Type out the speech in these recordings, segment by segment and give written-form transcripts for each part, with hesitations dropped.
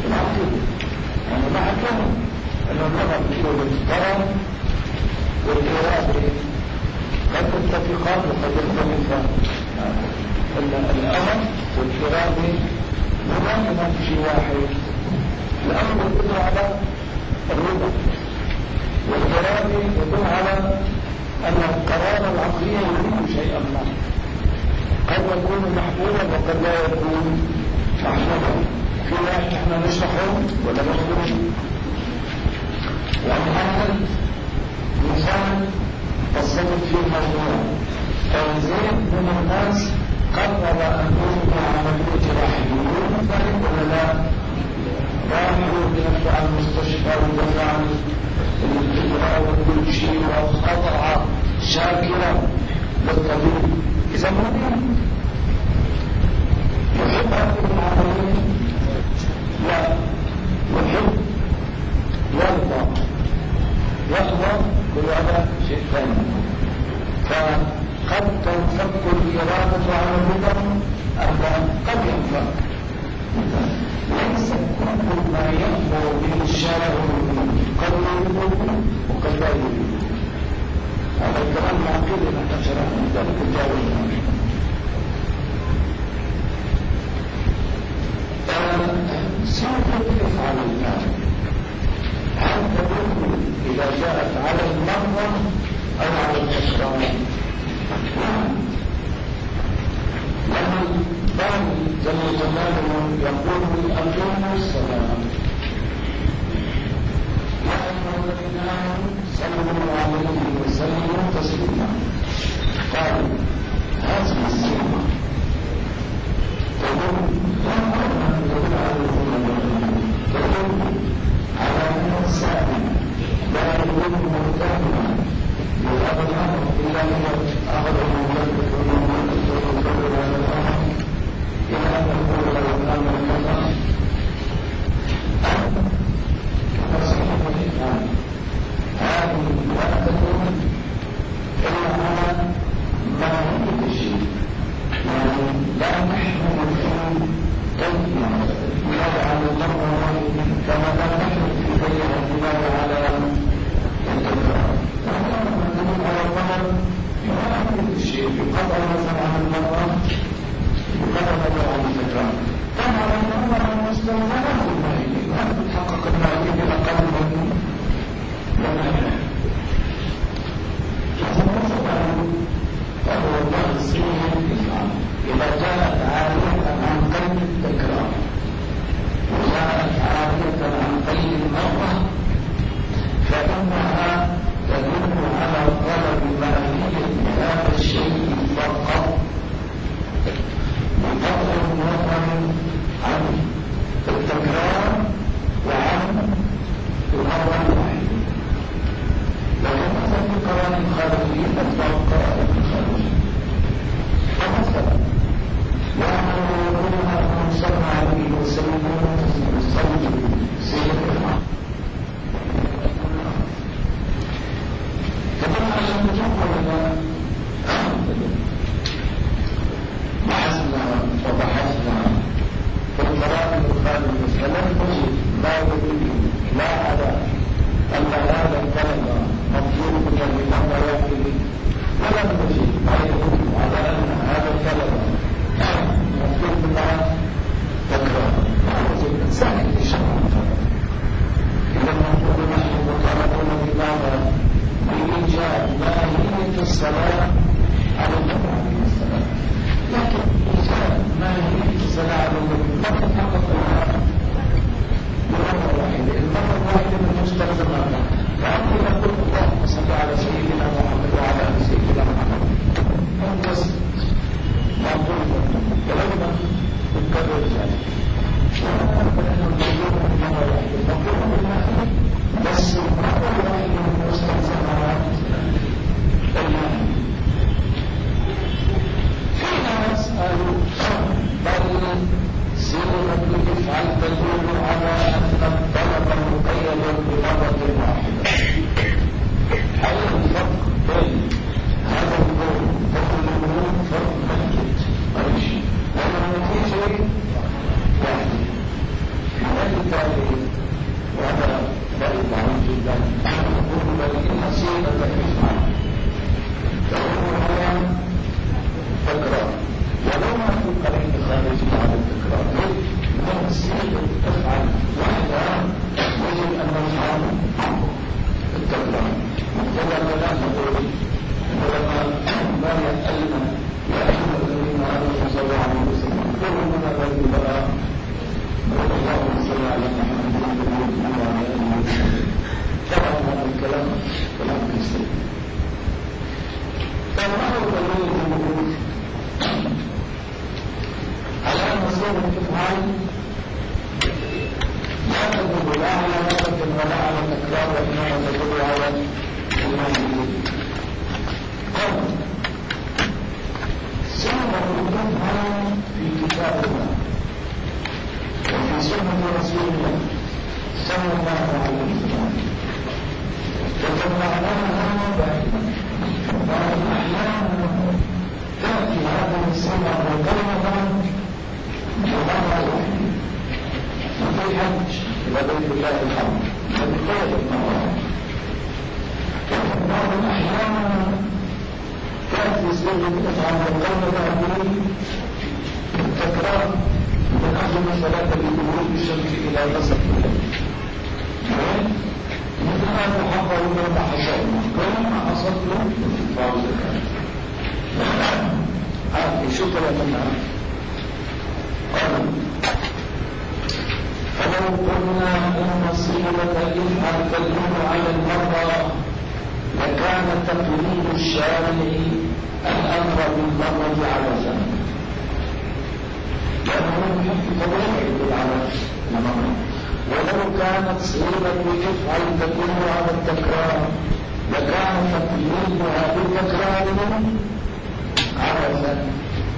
العقيدة. يعني ما حكمنا أنه اللغة بتقول الكرم والإرادة قد تتفقان وقد يختلفان. الأمر والإرادة مضمنا في شيء واحد. الأمر يدل على الرضا، والإرادة يدل على أن القرار العقلي يريد شيئا ما، قد يكون محبوبا وقد لا يكون محبوبا. في واحد احنا نشرحه ولا نخبره. وأن مثال تصدق في الموضوع زيد من الناس قرر أن يوقع عملية راحلين ذلك ولا لا؟ راحوا بنفع المستشفى ودفع الإجراء وكل شيء وخضع شاكرا للطبيب. إذا ممكن يحب هذه العملية؟ لا، يحب يرضى بالوضع شيء ثاني. فقد تنفك الإرادة عن الرضا أم قد ينفك. ليس كل ما يأمر به الشارع قد يريده وقد لا يريده. هذا الكلام العقيدي نحن شرحنا ذلك الجاوز. سوف يفعل الآن هل تدخل إذا جاءت على المرة أو على الإشراف؟ لما الثاني جل جلاله يقول أقيموا الصلاة يا أيها الذين آمنوا صلوا عليه وسلموا تسليما. قال هذه السنة تدل لا أن يدل على أن السائل لا يكون مرتبا بهذا الأمر إلا أن أخذ المكلف والمكلف على الأمر إلى أن يقول له الأمر كذا أو كما صحيح الإمام هذه لا تكون إلا على ماهية الشيء. يعني لا نحمل فيه تنمية بناء على المرة واحدة كما لا نحمل في غيرها بناء على التكرار. فهذا الدليل على الظهر في ماهية الشيء بقدر مثلا عن المرة بقدر مثلا عن التكرار. طبعا الأمر المستلزمات الماهية هذا بتحقق الماهية بأقل من الماهية. إذا مثلا فهو الله سيئا يفعل إذا جاءت عالية عن قيد التكرار وجاءت عالية عن قيد المرة فإنها تدل على طلب ماهية هذا الشيء فقط بقدر النظر عن التكرار وعن المرة الواحدة. لكن مثلا في قوانين خارجية تطبق قوانين خارجية. فمثلا يأمرونها أن صلى عليه وسلم صلوا سيدنا كما عشان نجمع بحثنا وبحثنا في القرآن الخارجي فلم نجد ما يدل لا على أن هذا الطلب مطلوب للأمر واحد ولم نجد ما يدل على أن هذا الطلب مطلوب مع تكرار. سهل الشرع إذا نقول نحن مطالبون بماذا؟ بإيجاد ماهية الصلاة على النبي عليه السلام. لكن إيجاد ماهية الصلاة على النبي لا تتحقق الآن مرة واحدة. المرة الواحدة من مستلزماتها فأنت نقول اللهم صل على سيدنا محمد وعلى آل سيدنا محمد منقص معقول كلامنا نتكرر ذلك. بس المرة الواحدة من مستلزمات الماهية. في ناس قالوا بل صيغة الإفعال تدل على أن الطلب مقيد بلفظ واحدة. هل الفرق بين هذا القول وكل فرق ميت؟ ماشي، لأن النتيجة واحدة. لذلك خارجي على التكرار. من الصيغة تفعل وحدها يجب أن نفعل التكرار. مقتضى كلام نقول ما يسألنا يا أيها الذين آمنوا صلى الله عليه وسلم كلوا من الذي بقى اللهم صل على محمد وعلى آله وسلم. طبعا هذا الكلام كلام كثير. فما هو دليل الجمهور على أن صيغة الإفعال لا تدل لا على مرة ولا على تكرار وإنما تدل على الموجود. صيغة الإفعال في كتاب الله وفي سنة رسول الله صلى الله عليه وسلم وجمعناها بعيدا. وأحيانا تأتي هذه الصيغة مكررة وبعضها وحيد وفي حج لبيت الله الحمد وبقية المواضع. بعض الأحيان تأتي صيغة الإفعال مكررة بالتكرار من أجل صلاة لغروب الشمس إلى غسق الليل. مثل أن تحضروا ما حصلنا وما حصلنا بعض الزكاة. شكرا لنا. فلو قلنا إن صيغة الإفعال تدل على المرة لكان تقليد الشارع الأمر بالمرة على زمن، لأنه يحب طبيعي على المرة. ولو كانت صيغة الإفعال تدل على التكرار لكان تقليدها بالتكرار على زمن.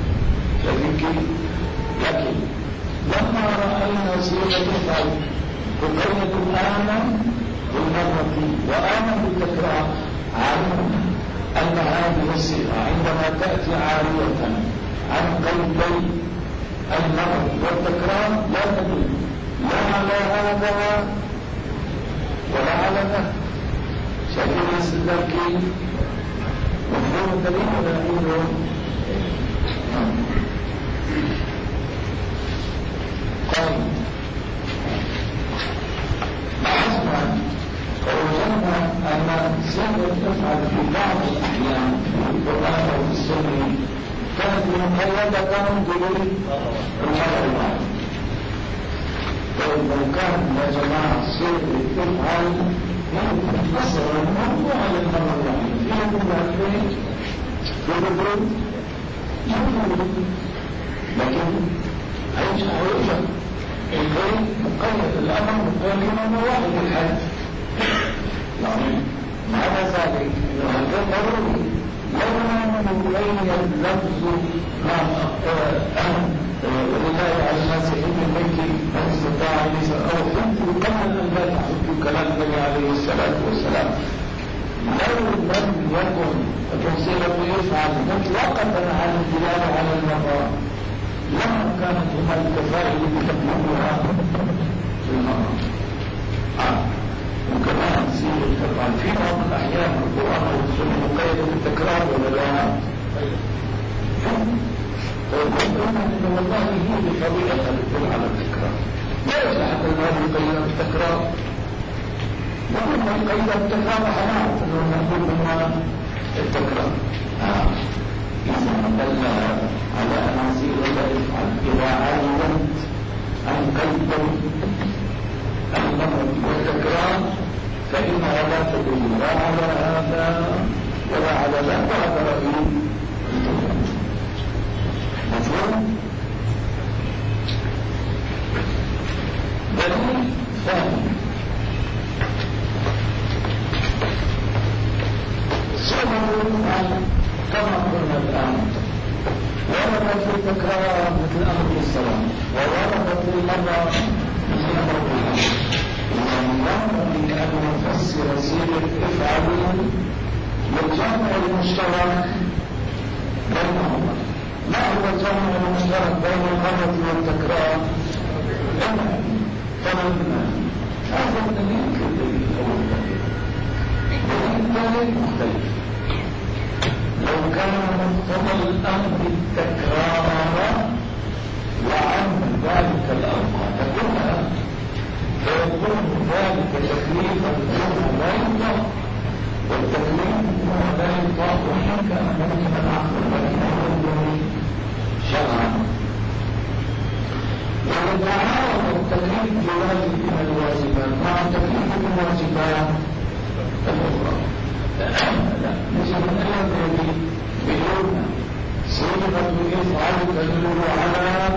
لكن لما رأينا صيغة الإفعال تقيد الآن بالمرة وآمن بالتكرار علمنا أن هذه الصيغة عندما تأتي عارية عن قيدي المرة والتكرار لا تدل لا على هذا ولا على ذاك. شايفين الاستدلال كيف؟ مفهوم الدليل ولا نقوله؟ طيب لاحظنا ووجدنا أن صيغة تفعل في بعض الأحيان في القرآن أو في السنة كانت مقيدة بدليل المرة الواحدة. طيب لو كان يا جماعة صيغة تفعل مثلا الموضوع على المرة الواحدة فيها مبادئ يقولون لكن هيوجد البيت مقيد الأمر مقيد واحد الحد. يعني معنى ذلك هذا ضروري لو مبين اللفظ ولله على الناس حين الملك من استطاع أو حب قبل أن لا تحب كلام النبي عليه الصلاة والسلام. لو لم يكن صيغة يفعل مطلقة على الدلالة على المرة لما كانت هناك فائدة تكملها في المرة. وكمان صيغة تفعل في بعض الأحيان القرآن والسنة مقيدة بالتكرار ولا لا؟ وقلنا إن والله هي بطبيعة تدل على التكرار. لا يصلح أن هذه مقيدة بالتكرار. وقلنا مقيدة بالتكرار وحنعرف أنه نقول منها التكرار. إذا دل على أن صيغة الإفعال إذا علمت أن قيد المرة والتكرار فإنها لا تدل لا على هذا ولا على ذاك وهذا رأي مفهوم؟ دليل ثاني صيغة الإفعال كما قلنا الآن وردت في التكرار مثل أمر الصلاة ووردت في المرة مثل أمر الحج. ينبغي أن نفسر صيغة افعل بالجمع المشترك بينهما. ما هو الجمع المشترك بين المرة والتكرار؟ فمن هذا الدليل كالدليل الأول الدليل مختلف. لو كان مقتضى الأمر التكرار التكليف بواجب من الواجبات مع التكليف بالواجبات الأخرى. لا نجد الآن الذي بيقولنا صيغة يفعل تدل على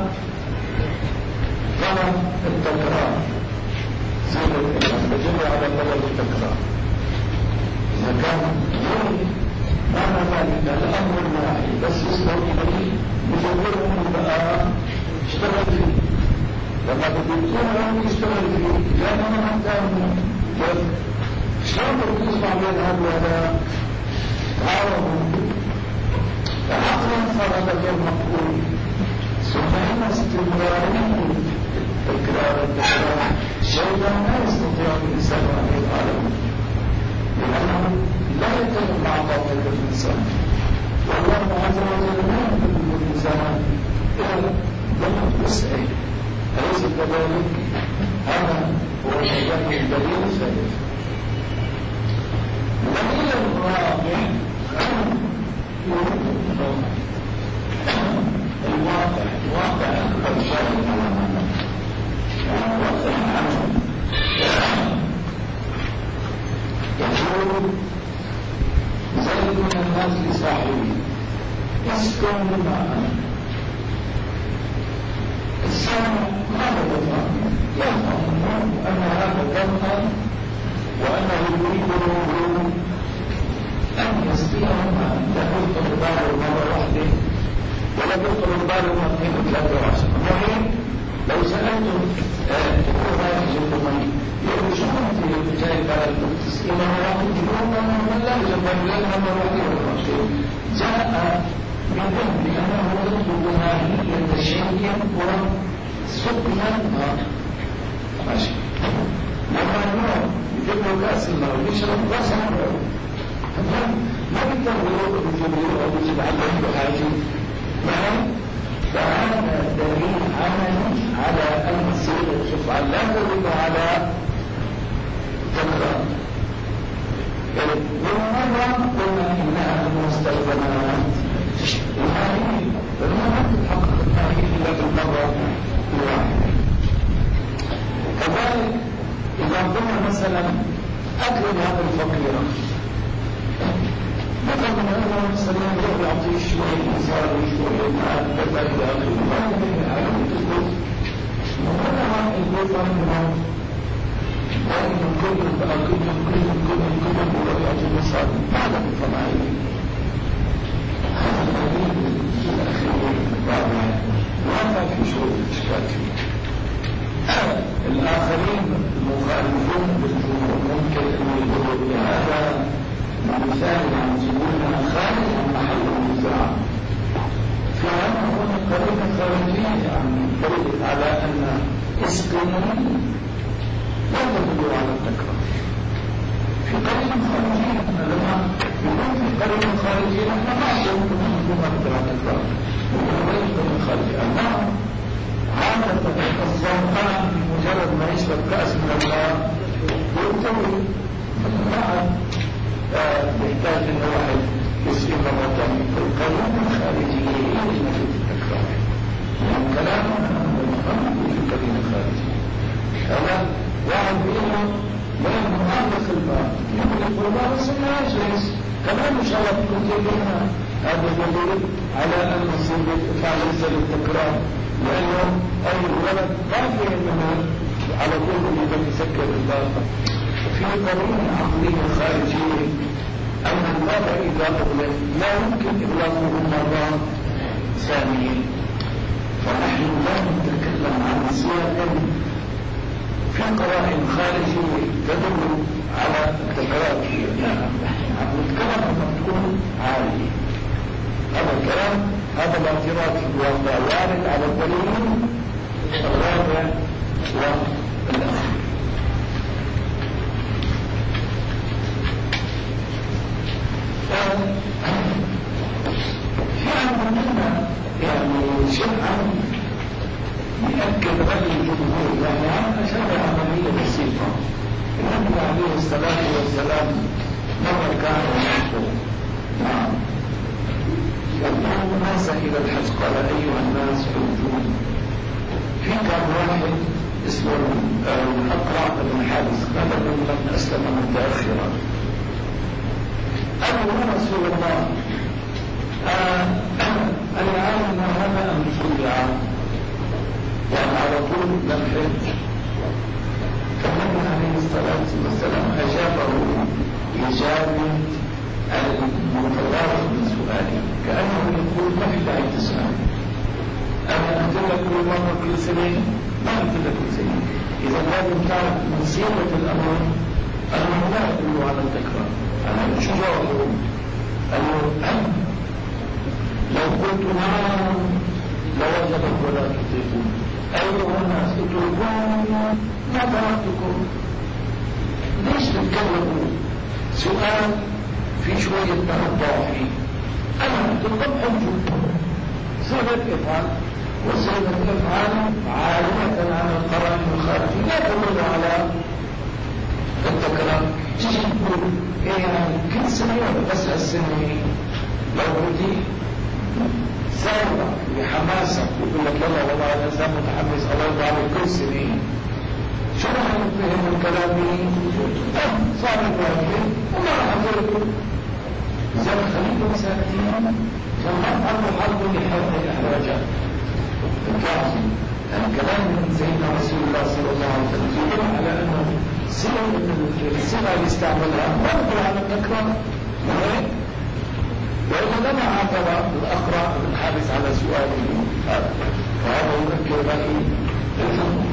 طلب التكرار، صيغة تدل على طلب التكرار. إذا كان معنى ذلك الأمر الواحد بس يصدر إليه يجبرهم بقى اشتغل فيه، لما بديتهم يشتغل فيه لأن أنا محتاج شلون تسمع بين هذا وهذا تعاونوا فعقلا فرض المقبول ثم إن استمرارية تكرار التكرار شيء لا يستطيع الإنسان أن يفعله لأنه لا يتم مع طاقة الإنسان، والله عز وجل لا يمكن الإنسان إلا ضمن وسعه، أليس كذلك؟ هذا هو الدليل الثالث. الدليل الرابع الواقع أكبر شيء يقول زيد من الناس لصاحبه اسكن معنا. السامع ماذا يفهم أن هذا كلمة وأنه يريد أن يسقيهم لا يخطر باله مرة واحدة ولا يخطر باله مرتين وثلاثة وعشرة. المهم لو سألتم تقول هذا الجمهوري يرجعون في جاي بلد تسقينا مرة واحدة لا يجب لنا مرة واحدة جاء من ذنب أنه يطلب ماهية شيء وسقيا ماشي لما النوم يجيب له كأس الماء ويشرب كأس الماء ما يقدر يجيب أو يجيب عنه حاجة معي. فهذا دليل عملي على أن صيغة الشفعة لا تدل على تكرار. والمرة قلنا إنها المستخدمات الماهية فلما تتحقق الماهية إلا بالمرة الواحدة. كذلك إذا قلنا مثلا أكرم هذا الفقير مثلا أنه مثلا يعطيه شوية إنسان وشوية مال بدل يأكل ما يمكن عليه تقول وهذا يقول فهمه دائما كل ويعطي المصاب بعد الفضائل. هذا الدليل الأخير الرابع واقع في شروط الإشكال. الآخرين المخالفون بالجمهور ممكن أن يقولوا بهذا مثال عن جمهورنا خارج عن محل النزاع، فأنا هنا قريبا خارجية عن دليل على أن اسقني لا تدل على التكرار. في قريب خارجية لما يكون في قريب خارجية احنا ما نقول على التكرار وقريب خارجية أما هذا الظمآن بمجرد ما يشرب كأس من الماء يرتوي بعد يحتاج ان واحد يسقي مرة القانون الخارجي يجب في التكرار. الكلام في القانون الخارجي هذا واحد بيقول لأن مؤلف الماء يقول القربان بس ما يجلس كمان إن شاء الله تكون جايبينها. هذا دليل على أن الصيغة فعل التكرار لأنه أي ولد ما في أنه على طول يقدر يسكر الباطة. في قانون عقلية خارجية أن الباطة إذا أغلق لا يمكن إغلاقه مرة ثانية. فنحن لا نتكلم عن سياق في قرائن خارجية تدل على التكرار فيها. نحن نتكلم أن تكون عالية. هذا الكلام هذا الاعتراض في الواقع وارد على الدليل الرابع والأخير. في عندنا يعني شيء يأكد رأي الجمهور يعني عن أشياء عملية بسيطة. النبي عليه الصلاة والسلام مرة كان يحكم نعم يدعو الناس إلى الحج قال أيها الناس حجون. في كان واحد اسمه الأقرع بن حابس، هذا من أسلم متأخرا. قال يا رسول الله العالم هذا أم شرع؟ يعني على طول لم حج. فالنبي عليه الصلاة والسلام أجابه إجابة المتضارب من سؤاله، كأنه يقول ما في داعي تسأل، أنا قلت لك كل مرة كل سنين، ما قلت لك كل سنين. إذا لازم تعرف من صيغة الأمر أنه لا يدل على التكرار. أنا شو جاوبه؟ أنه لو قلت نعم لوجبت ولا تطيقون، أيها الناس اتركوني ما تركتكم. ليش تتكلموا سؤال في شوية ترضى فيه؟ أنا تطبع الجمهور صيغة إفعال، وصيغة الإفعال عالية عن القرائن الخارجية لا تدل على التكرار. تيجي تقول إيه يعني كل سنة ولا بس هالسنة؟ لو قلتي سابق بحماسك ويقول لك يلا والله أنا إنسان متحمس الله يرضى كل سنة، شو راح نفهم من كلامي؟ صار الواجب وما راح أقول إذا خليكم ساكتين فما أرضوا حرب لحرب الأحواجات الكافي. الكلام من سيدنا رسول الله صلى الله عليه وسلم يدل على أنه الصيغة اللي استعملها برضو على التكرار. وإذا لم عاتب الأقرع بن حابس على سؤاله هذا فهذا يذكر بقي الجمهور.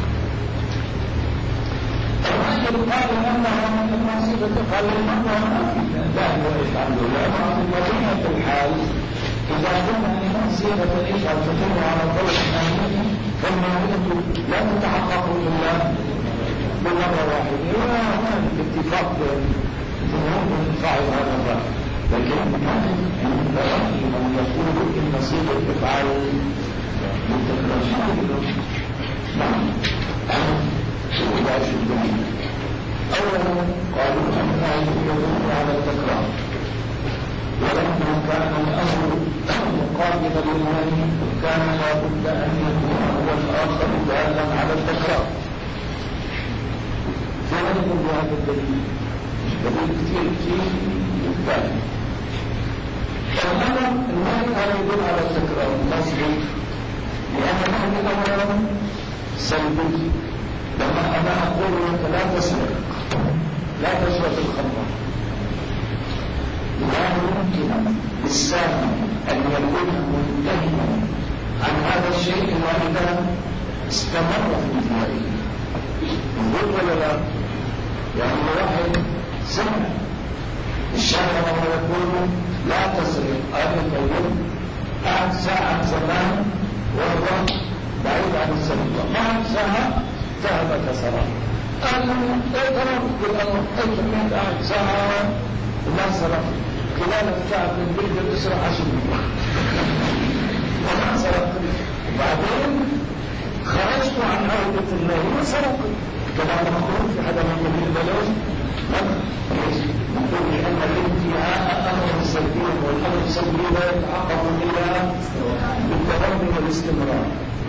الرجل قال أنها من المصيبة قال أنها لا هو الحمد لله وطبيعة الحال إذا قلنا أنها مصيبة الإشعار تدل على طلب الأهمية فالمعرفة لا تتحقق إلا بمرة واحدة، وهنا باتفاق الجمهور فاعل هذا الرأي. لكن من رأي من يقول إن صيغة الإفعال متكرر. نعم أولا قالوا أنها يدل على التكرار، ولما كان الأمر مقابل لله كان لا بد أن يكون هو الآخر دالا على التكرار. فنقول بهذا الدليل كثير يثبت. فهذا النهي كان يدل على التكرار مصري، لأن هذا أمر سلبي. لما أنا أقول لك لا تسرق لا تشرب الخمر، لا يمكن للسامع أن يكون منتهيا عن هذا الشيء إلا إذا استمر في فعله. نقول ولا لا؟ يعني واحد سمع الشارع وهو يقول لا تسرق، أنا طيب قعد ساعة زمان وهو بعيد عن السرقة، بعد ساعة ذهب كسرا. أنا اعترفت بالأمر أنت قاعد ساعة وما سرقت، خلال الساعة من بيت الأسرة 10 دقائق وما سرقت، وبعدين خرجت عن عودة الله وسرقت. كلام مقول في حدا من البلد نقول لأن الانتهاء أمر سلبي، والأمر السلبي لا يتحقق إلا بالتضمن والاستمرار.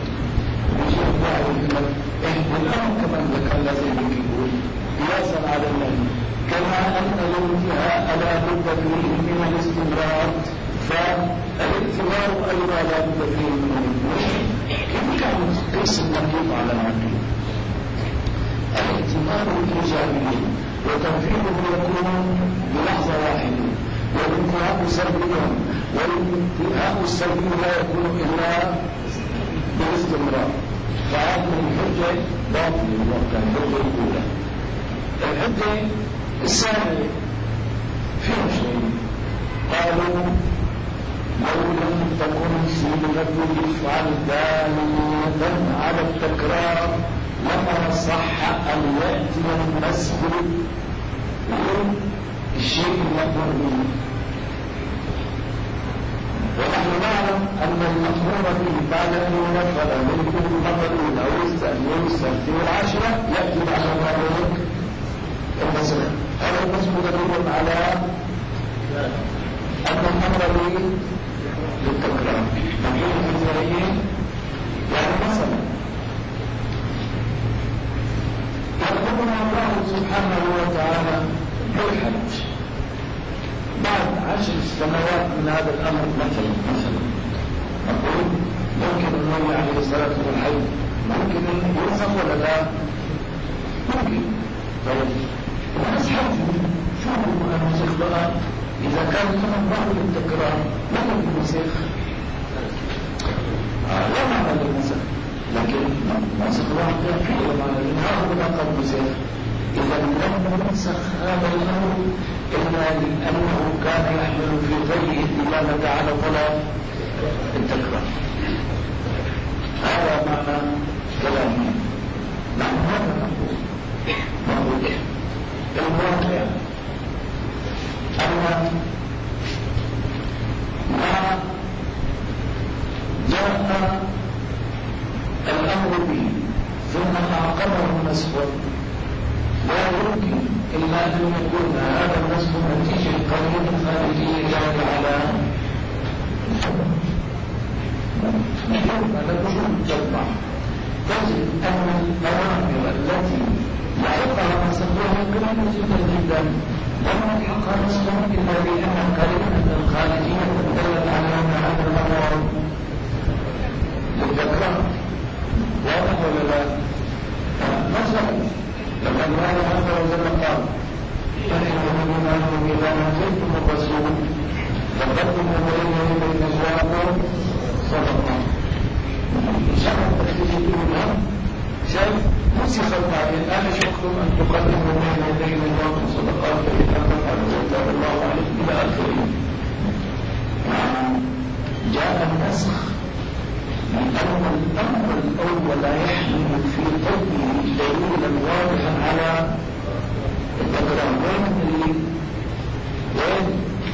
والأمر كمان ذكر الذي يقول قياسا على النهي، كما أن الانتهاء لا بد فيه من الاستمرار، فالانتظار أيضا لا بد فيه من الاستمرار. كيف كان قيس النقيض على النقيض؟ الانتظار إيجابي وتنفيذه يكون بلحظة واحدة، والانتهاء سلبيا، والانتهاء السلبي لا يكون إلا بالاستمرار. فهذه الحجة باطلة الوقت الحجة الأولى. الحجة الثانية فيها شيء، قالوا لو لم تكن صيغة الإفعال دالة على التكرار لما صح أن يأتي المسجد الشيء المأمور به. ونحن نعلم أن المأمور به بعد أن ينفذ من كل مطلوب أو يستأذن العاشرة يأتي بعد ذلك المسجد. هذا المسجد يدل على أن الأمر به للتكرار. نقول في الزرعيين يعني مثلا سبحانه وتعالى بالحج بعد 10 سنوات من هذا الأمر مثلا نقول ممكن النبي عليه الصلاة والسلام ممكن يوثق ولا لا؟ ممكن. طيب الناس حجوا شوفوا المسيخ بقى إذا كان لهم بعض التكرار لهم المسيخ لا معنى للمسيخ، لكن مسيخ واحد فيه معنى لأنه لقب مسيخ. إذا لم ينسخ هذا الأمر إلا لأنه كان يحمل في ظله الدلالة على طلب التكرار. هذا معنى كلامي. نحن هذا نقول الواقع أن ما جاء الأمر به ثم أعقبه نسخ لا يمكن إلا أن يكون هذا النسخ نتيجة قرينة خارجية جاءت على هذا الوجود تجمع تجد أن الأوامر التي لحقها نسخها قليلة جدا لم يلحقها نسخها إلا بأن قرينة خارجية دلت على أن هذا الأمر للذكر. واضح ولا لا؟ مثلا لما الله عز وجل قال يا أيها الذين آمنوا إذا ناجيتم الرسول فقدموا بين يدي نجواكم صدقة. شرط تكتيك الإمام شايف نسخت بعدين الآن شئتم أن تقدموا بين يدي نجواكم صدقات فإذا تفعلوا وتاب الله عليكم إلى آخره. جاء النسخ لأن الأمر الأول يحمل في قلبه دليلا واضحا على التكرار. وين الدليل؟ وين؟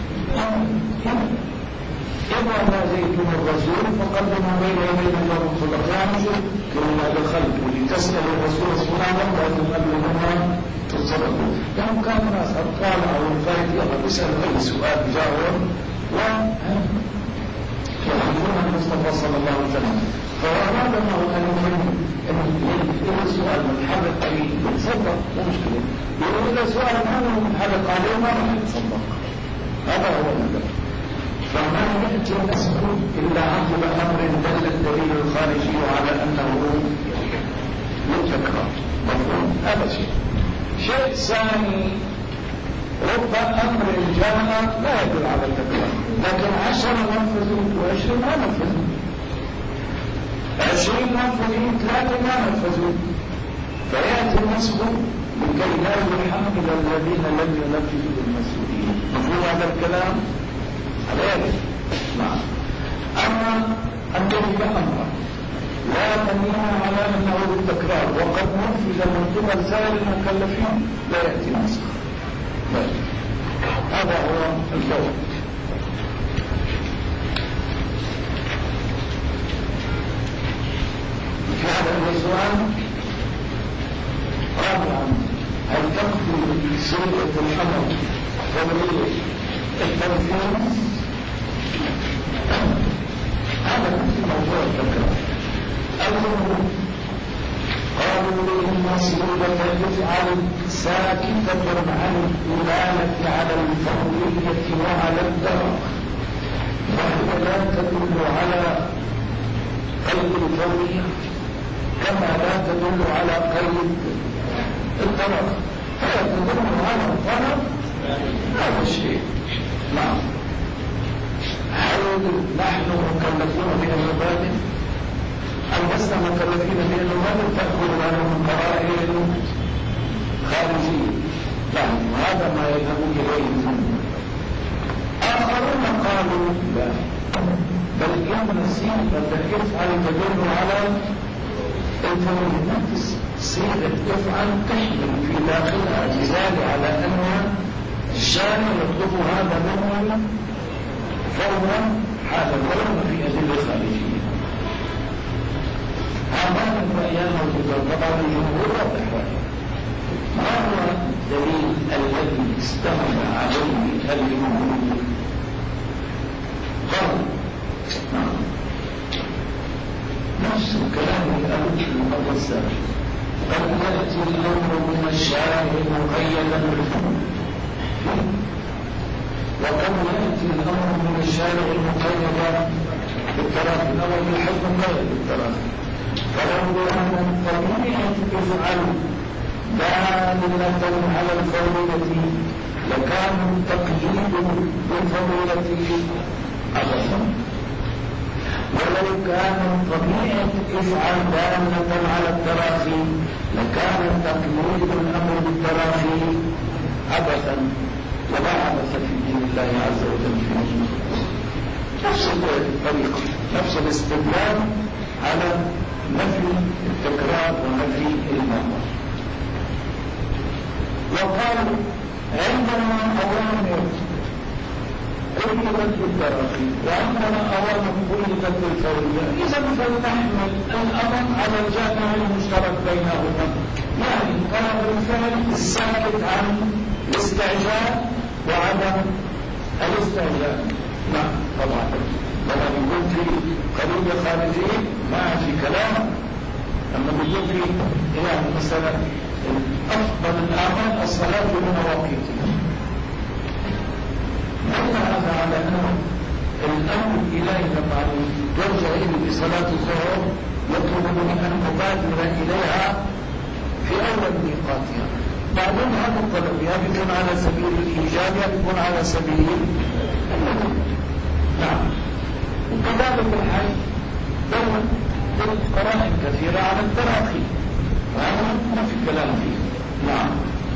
إذا ناجيتم الرسول فقدموا بين يدي نجواكم صدقات كما دخلت لتسأل الرسول سبحانه وأن قبلهما تصدقوا. لأنه كان الناس أطفال أو الفائد يلا بيسأل أي سؤال جاوب يحبون المصطفى صلى الله عليه وسلم. فأراد الله أن يفهم إذا سؤال متحرك عليه يتصدق لا مشكلة، يقول إذا سؤال هذا متحرك عليه ما راح يتصدق. هذا هو الهدف. فما يأتي النسخ إلا عقب أمر دل الدليل الخارجي على أنه متكرر. مفهوم؟ هذا شيء. شيء ثاني رب أمر جاء لا يدل على التكرار، لكن 10 نفذوا و20 ما نفذوا، 20 نفذوا 3 ما نفذوا، فيأتي النسخ لكي لا يحمل الذين لم ينفذوا المسؤولين. مفهوم هذا الكلام؟ عليه نعم. أما أن تجد أمرا لا تنين على أنه بالتكرار وقد نفذ من قبل سائر المكلفين لا يأتي النسخ. هذا هو الجواب. في هذا السؤال رابعا هل تقتل سيدة الحمر فضلية التمثيل؟ هذا في موضوع التكرار. قالوا إن سيدة تفعل ساكتة عن الإلالة على الفضلية وعلى الدرق، وهي لا تدل على قيد الفضلية كما لا تدل على قيد الدرق، فلا تدل على الطلب هذا الشيء. نعم. هل نحن مكلفون بأن نبادل؟ أم لسنا مكلفين بأن نبادل تأخذ لنا من قرائن خارجية؟ لا، هذا ما يذهب إليه الجمهور. آخرون قالوا لا، بل إن صيغة افعل تدل على الفضل. نفس صيغة افعل تحمل في داخلها دلالة على أن الشارع يطلب هذا منه فورا حالا ولو في أدلة خارجية. هذا البيان موجود طبعا الجمهور واضح. ما هو الدليل الذي استند عليه الجمهور؟ قال نفس الكلام اللي قالوا في المرة السابقة قد يأتي الأمر من الشارع مقيدا بالحكم، وقد يأتي الأمر من الشارع مقيدا بالتراخي، الأمر بالحكم مقيد بالتراخي. فلو أن الطبيعة تفعل دالة على الفضيلة لكان التقييد بالفضيلة أبدا، ولو كان الطبيعة تفعل دالة على التراخي لكان تقييد الأمر بالتراخي عبثا، ولا عبث في دين الله عز وجل فيه. نفس الطريقة، نفس الاستدلال على نفي التكرار ونفي المرة. وقالوا عندنا أوامر قيدت بالتراخي وعندنا أوامر قيدت بالفورية، إذا فلنحمل الأمر على الجامع المشترك بينهما، يعني طلب الفعل الساكت عن الاستعجال وعدم الاستعجال. نعم طبعا لما بيكون في قضية خارجية ما في كلام، لما بيكون في يعني مثلا أفضل الأعمال الصلاة بمواقيتها، دل هذا على أن الأمر الإلهي لما يرجع إلي بصلاة الظهر يطلب مني أن أبادر إليها في أول ميقاتها. بعدين هذا الطلب يكون على سبيل الإيجاب يكون على سبيل الندب. نعم. وكذلك الحج دل قرائن كثيرة على التراخي، وهذا ما في كلام فيه. نعم.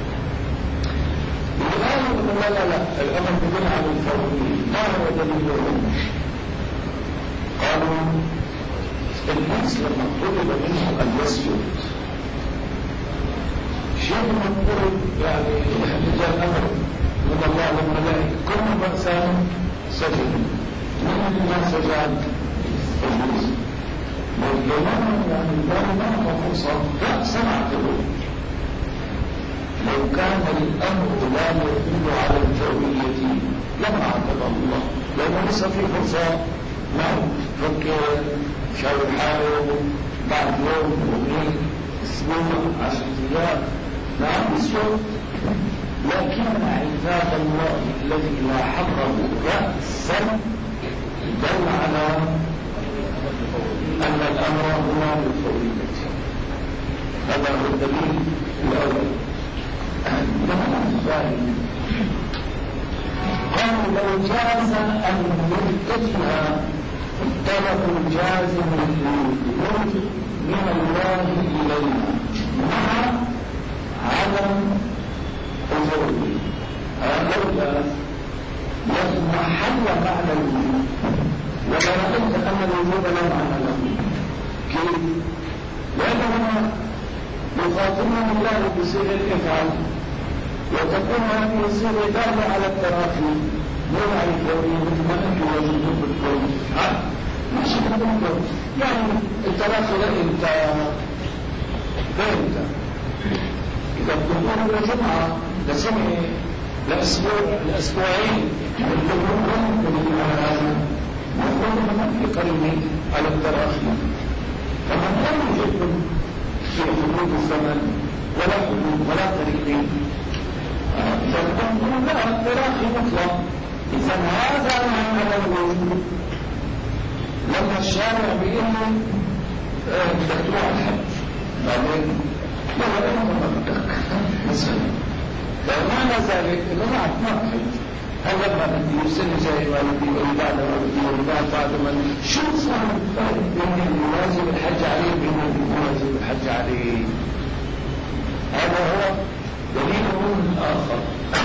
الآن لا الأمر بدل على الفورية، ما هو دليلهم؟ قالوا الناس لما طلب منه أن يسجد شيء مطلوب، يعني جاء الأمر من الله والملائكة كل إنسان سجد، من الناس سجد الجوز والجماعة، يعني الجماعة مخصوصة لا سمعته. لو كان الأمر لا يدل على الفورية لما عتب الله، لأنه لسه في فرصة نعم فكر شاور حاله بعد يوم يومين أسبوع 10 أيام نعم يسوء. لكن عباد الله الذي لاحقه رأسا دل على أن الأمر هو بالفورية. هذا هو الدليل الأول. قالوا لو جاز أن يتجه الطلب الجازم للوجود من الله إلينا مع عدم حضوره، لو جاز محل معنى الوجود، ولا رأيت أن الوجود لا معنى له. كيف؟ لأننا يخاطبنا الله بصيغة الإفعال، وتكون هذه الصيغة دالة على التراخي مو على الفورية مثل ما أنتم وجدتم في الكون. ماشي بالضبط، يعني التراخي لا أنت فهمت. إذا بتقول الجمعة لسنة لأسبوعين بالجمهور مفروض ما في قريب على التراخي، فمن لا يوجد في حدود الزمن ولا حدود ولا طريقين فتقول لا التراخي مطلق. إذا هذا معنى الوجود. لما الشارع بيقول بدك تروح الحج بعدين لا ما بدك مثلا، فمعنى ذلك انه ما تحج هذا ما بدي السنه جاي ما بدي بعد ما بدي بعد ما شو صار الفرق بين الواجب الحج عليه وبين الواجب الحج عليه؟ هذا هو دليل آخر.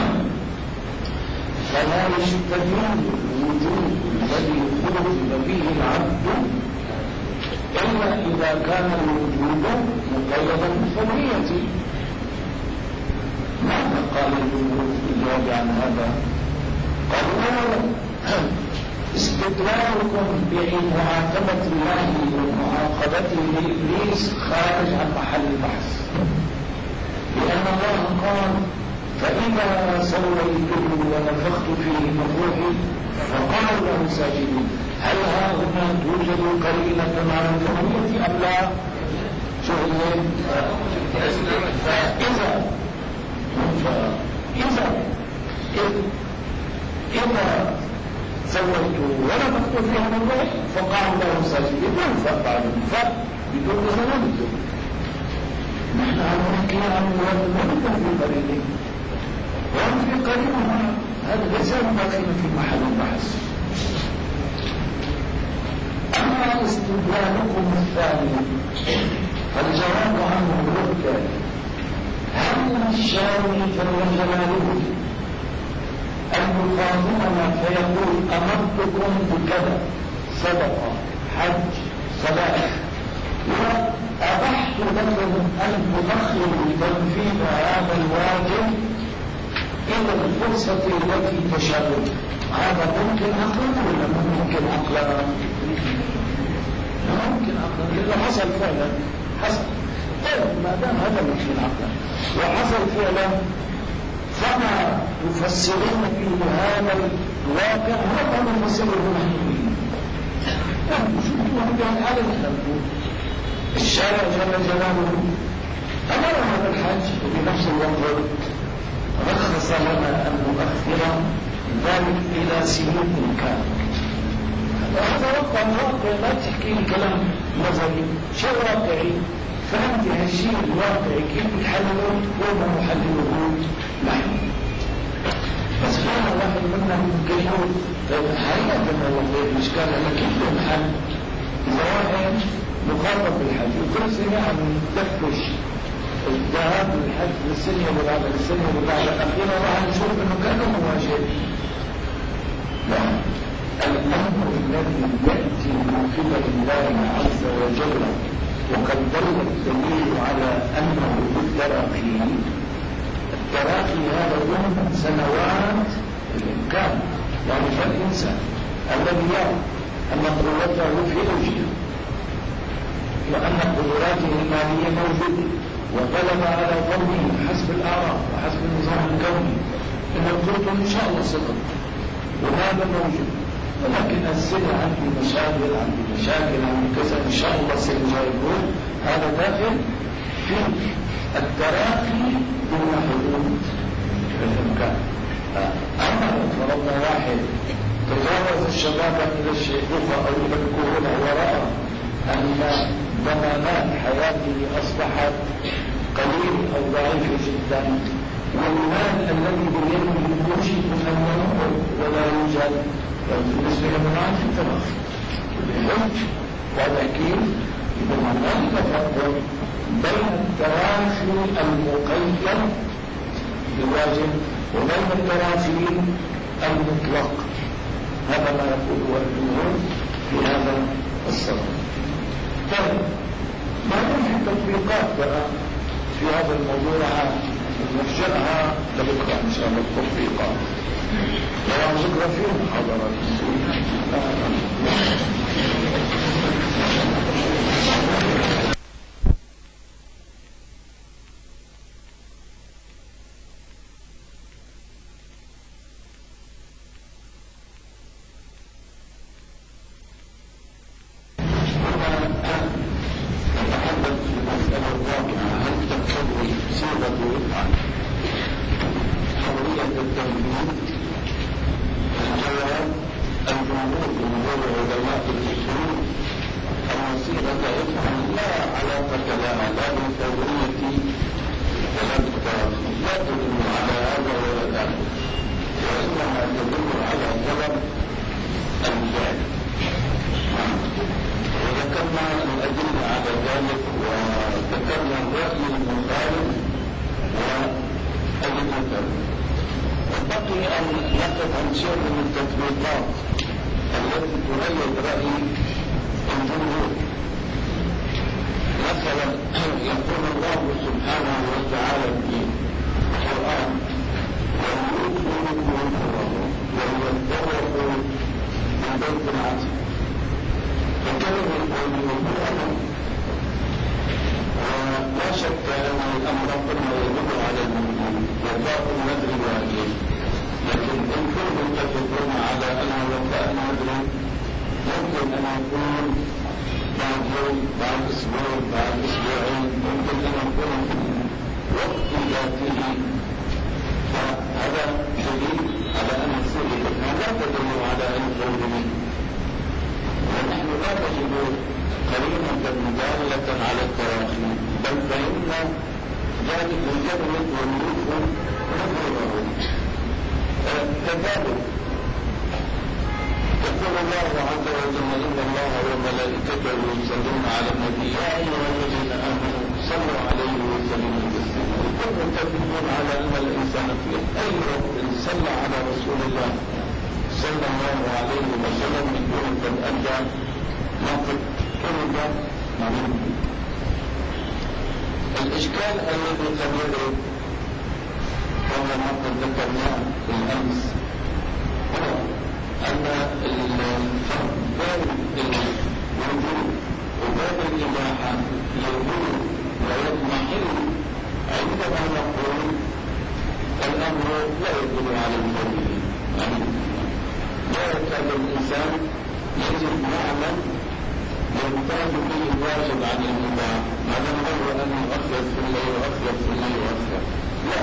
فلا يستدل الوجود الذي خلق به العبد إلا إذا كان الوجود مقيدا بالفورية. ماذا قال الجمهور في الجواب عن هذا؟ قالوا استدلالكم بمعاقبة الله ومعاقبته لإبليس خارج عن محل البحث، لأن الله قال فإذا سويته ونفخت فيه من روحي فقال له ساجدين. هل ها هنا توجد قرينة على الفورية أم لا؟ شو هي؟ إذا سويت ولا مكتوب فيها موضوع فقعوا له ساجدين ما ينفق بعدهم بدون زمانته. نحن نحكي عن ولد في قريبه وهم في قريبه، هذا ليس داخل في محل البحث. أما استدلالكم الثاني فالجواب عنه هو التالي: هل الشاوي جل جلاله أن يخاطبنا فيقول أمرتكم بكذا صدقة حج صلاة وأبحت لكم أن تدخلوا تنفيذ هذا الواجب إلى الفرصة التي تشاءون؟ هذا ممكن عقلا ولا ممكن عقلا؟ ممكن عقلا لأنه حصل فعلا، حصل. طيب ما دام هذا ممكن عقلا وحصل فعلا فما يفسرون في هذا الواقع هو ما يفسره نحن. شوفوا هذه الحالة نحن الشارع جل جلاله أمرنا بالحج وبنفس الوقت رخص لنا أن نؤخر ذلك إلى سنين كاملة. هذا واقع لا تحكي الكلام نظري، شيء واقعي. فهمت هالشيء الواقعي كيف تحلله وما محلله نحن. بس كان واحد منا ممكن يقول حقيقة والله مش كان أنا كيف محل إذا واحد مخاطب بالحج وكل سنة عم نفتش الذهاب للحج للسنة والعادة للسنة والعادة أخيرا راح نشوف إنه كان مواجه. لا، الأمر الذي يأتي من قبل الله عز وجل وقد دل الدليل على أنه بالتراخي. التراخي هذا ضمن سنوات الإمكان، يعني فالإنسان الذي يرى أن قوته في وجهه وأن قدراته المالية موجودة وغلب على ظنه حسب الآراء وحسب النظام الكوني إن القوة إن شاء الله صدق وهذا موجود، ولكن السنة عندي مشاكل عندي كذا إن شاء الله سيجاوبون. هذا داخل في التراخي دون حدود الإمكان. أما لو فرضنا واحد تجاوز الشباب إلى الشيخوخة أو إلى الكهولة وراء أن ضمانات حياته أصبحت قليل أو ضعيفة جدا والمال الذي بيده يوجد مهمه ولا يوجد بالنسبة للمال في التراخي الحج والأكيد بمعنى التفضل بين التراخي المقيد بالواجب وبين التراخي المطلق. هذا ما يقوله الجمهور في هذا الصدد. طيب ما في تطبيقات بقى في هذا الموضوع نرجعها لبكرة إن شاء الله. التطبيقات لو ذكر فيه محاضرات هذا دليل على أن الصيغة الإفعال لا تدل على أن الظلم، ونحن لا نجد قرينة دالة على التراخي، بل فإن ذلك الكلمة والملوك نظره. كذلك يقول الله عز وجل: إن الله وملائكته يصلون على النبي يا أيها الذين آمنوا صلوا عليه وسلموا تسليما. الكل متفقون على أن الإنسان في أي وقت صلى على رسول الله صلى الله عليه وسلم من دون أن أدى نقد كلمة منه. الإشكال الذي قد يرد كما قد ذكرناه بالأمس هو أن الفرق بين الوجود وبين الإباحة يدور ويضمحل عندما نقول الأمر لا يدل على الفرق. يعني لا يكاد الإنسان يجد معنى يمتاز به الواجب عن المباح، معنى هو أن يؤخر ثم يؤخر ثم يؤخر، لا،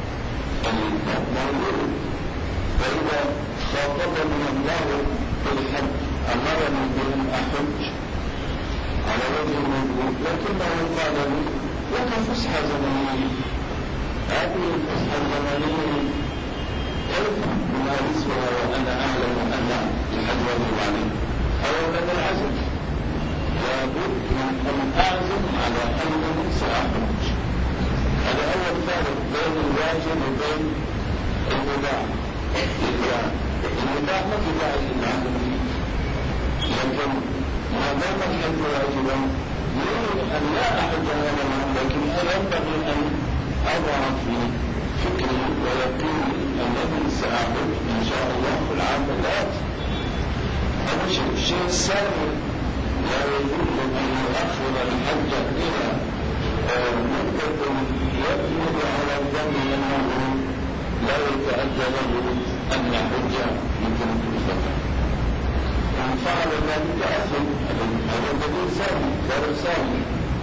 موجود. فإذا خاطبني الله بالحج أمرني بأن أحج على وجه الموجود، لكنه قال لي لك فسحة زمنية، هذه الفسحة الزمنية كيف أمارسها وأنا أعلم أن الحج واجب علي؟ أولا العزم، لابد من أن أعزم على أنني سأحج. هذا أول فارق بين الواجب وبين المباح. المباح ما في داعي للعزم فيه، لكن ما دام الحج واجبا يريد أن لا أحج هذا العام، لكن ينبغي أن أضع في فكري ويقيني أنني سأحج إن شاء الله في العام الآتي. هذا الشيء الثاني، لا يجوز أن يؤخر الحج إلى مدة يبلغ على الدم أنه لا يتأتى له أن يحج مثل الفترة، ومن فعل ذلك أثم. هذا دليل ثاني، فرق ثاني،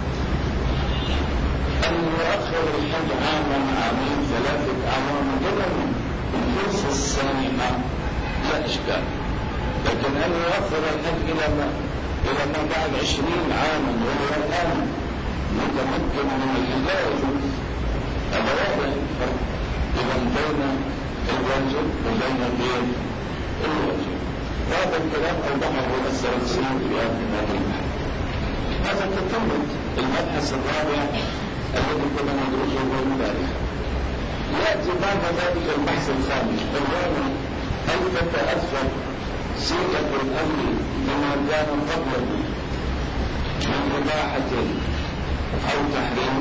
أن يؤخر الحج عاما عامين 3 أعوام ضمن الفرصة السانحة لا إشكال، لكن أن يؤخر الحج إلى ما بعد 20 عاما وهو الآن متمكن من الحج لا يجوز. هذا واضح الفرق إذا بين الواجب وبين غير الواجب. هذا الكلام أوضحه السلسلة في هذه الحج. هذا تكمل المبحث الرابع الذي كنا ندرسه البارحة. يأتي بعد ذلك البحث الخامس، أولا هل تتأثر صيغة الأمر بما كان قبله من إباحة أو تحريم؟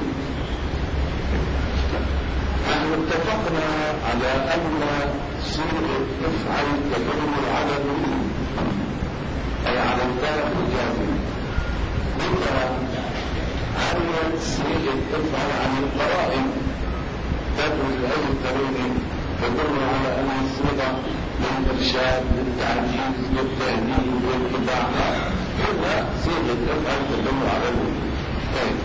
نحن اتفقنا على أن صيغة افعل تدل على الوجوب، أي على الطلب الجازم. إذا عملت صيغة افعل عن القرائن تدل أي قرين تدل على أن الصيغة للإرشاد للتعجيز للتهديد للإباحة، هنا صيغة افعل تدل على الوجوب. طيب،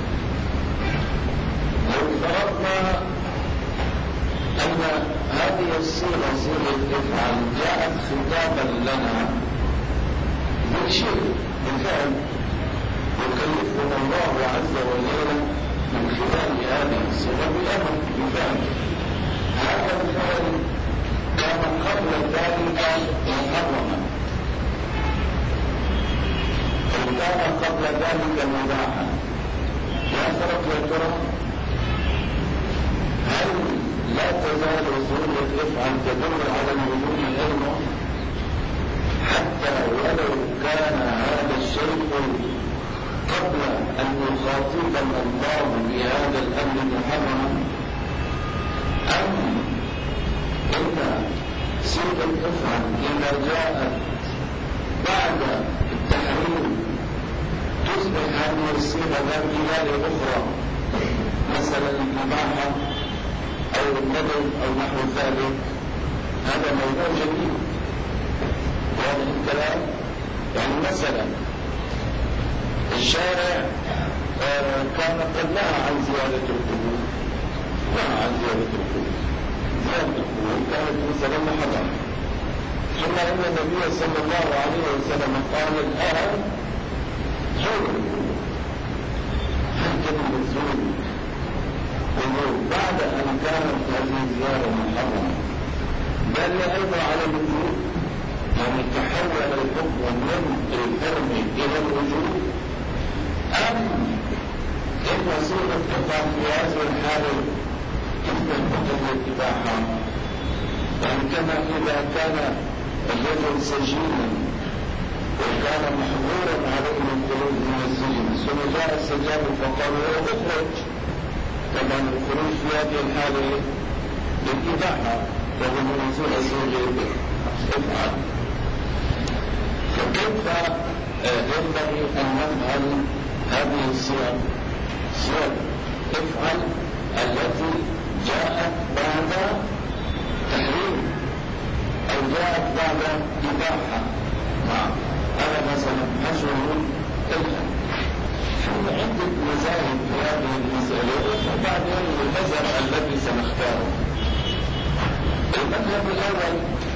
لو فرضنا أن هذه الصيغة صيغة افعل جاءت خطابا لنا بالشيء بالفعل يكلفنا الله عز وجل من خلال هذه الصيغة بالأمر بالفعل، هذا الفعل كان قبل ذلك محرما أو كان قبل ذلك مباحا. يا فرق يا ترى، هل لا تزال صيغة افعل تدل على الوجوب علما حتى ولو كان هذا الشيء قبل أن يخاطبنا الله بهذا الأمر محرما، أم إن صيغة افعل إذا جاءت بعد التحريم تصبح هذه الصيغة ذات دلالة أخرى، مثلا الإباحة أو الندب أو نحو ذلك؟ هذا موضوع جديد. وهذا الكلام يعني مثلا الشارع كان قد نهى عن زيارة القبور، نهى عن زيارة القبور، كانت مثلا محرمة. ثم إن النبي صلى الله عليه وسلم قال الآن زوروا. كلمة زوروا بعد أن كانت هذه الزيارة محرمة بل أيضا على الوجوب، يعني تحول الحكم من الحرم إلى الوجوب، أم إن صيغة الإطلاق في هذه الحالة تثبت حكم الإباحة؟ يعني كما إذا كان الرجل سجينا وكان محظورا عليه الخروج من السجن ثم جاء السجان فقالوا له اخرج، طبعا الخروج في هذه الحالة للإباحة وهو منزول الزوجة افعل. فكيف ينبغي أن نفعل هذه الصيغ؟ صيغ افعل التي جاءت بعد تحريم أو جاءت بعد إباحة. هذا مثلا حجر الحج. في عدة مذاهب في هذه المسألة، وبعدين المذهب الذي سنختاره. المذهب الأول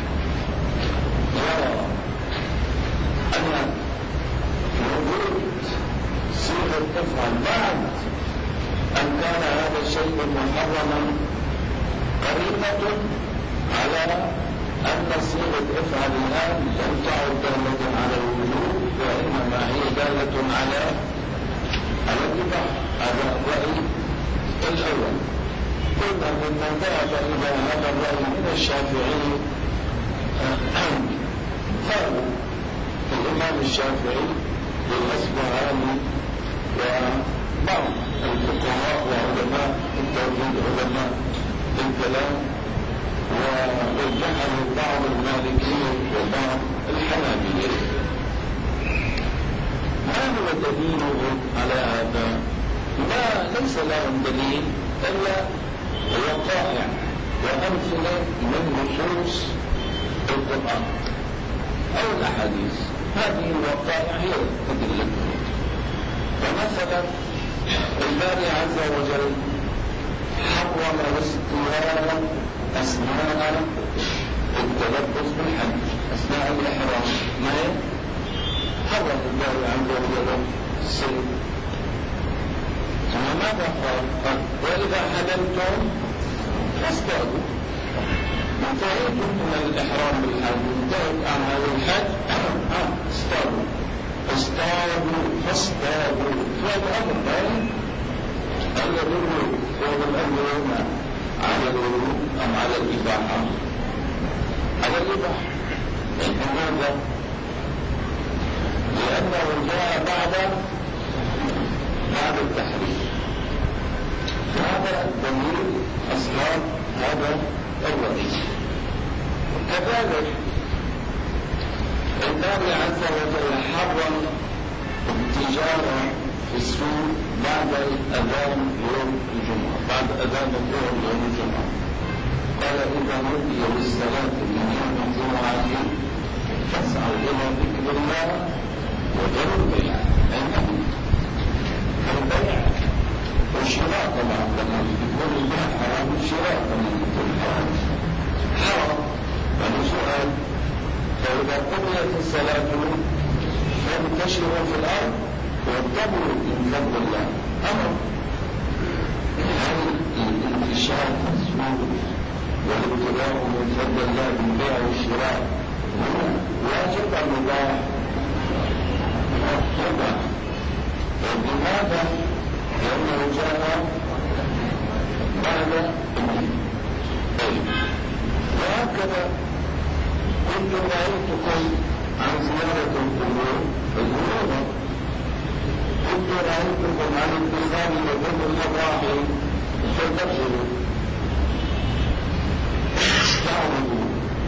يرى أن وجود صيغة افعل بعد أن كان هذا الشيء محرما قرينة على أن صيغة افعل الآن لم تعد دالة على الوجود، وإنما هي دالة على الإباحة. هذا الرأي الأول. قلنا ممن ذهب إلى هذا الرأي من الشافعي قالوا الإمام الشافعي والأصبهاني وبعض الفقهاء وعلماء التوحيد علماء الكلام، ورجحه بعض المالكيين وبعض الحنابلة. ما هو دليلهم على هذا؟ ليس لهم دليل إلا وقائع وأمثلة من نصوص القرآن أو الأحاديث. هذه الوقائع هي تدلتهم. فمثلا الباري عز وجل حرم الاستواء أثناء التلبس بالحج، أثناء الإحرام. ما حرم الباري عز وجل الصيد. ماذا قال؟ وإذا حللتم فاصطادوا. انتهيتم من الإحرام بالحج، انتهت أعمال الحج، اصطادوا. فاصطادوا. فهذا أمر الذي هو الأمر هنا على الوجوب أم على الإباحة؟ على الإباحة. لماذا؟ لأنه جاء بعد التحريم. هذا دليل أصحاب هذا الرأي. كذلك الله عز وجل حرم التجارة في السوق بعد أذان يوم الجمعة، بعد أذان الظهر يوم الجمعة. قال إذا نودي للصلاة من يوم الجمعة فاسعوا إلى ذكر الله وذروا البيع. البيع والشراء طبعا لما يكون البيع حرام، الشراء طبعا يكون حرام. يعني سؤال: فإذا قضيت الصلاة فانتشروا في الأرض وابتغوا من فضل الله. أمر. هل الانتشار في السوق والابتغاء من فضل الله بالبيع والشراء هنا واجب أم مباح؟ مباح. لماذا؟ لأنه جاء بعد وهكذا كنت رأيتكم عن زيارة القبور الغروبة، كنت رأيتكم عن اتخاذ لبن الفضاحي فالتبصروا. استعرضوا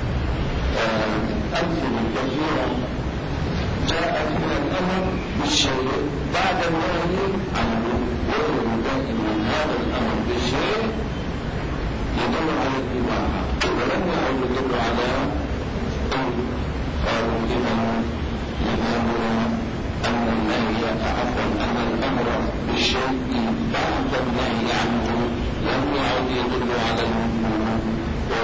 أمثلة كثيرة جاءت من الأمر بالشيء بعد النهي عنه، وهو دائما هذا الأمر بالشيء يدل على الإباحة ولم يعد يدل على قالوا لماذا أن النهي عفوا أن الأمر بالشيء بعد النهي عنه لم يعد يدل على الوجوب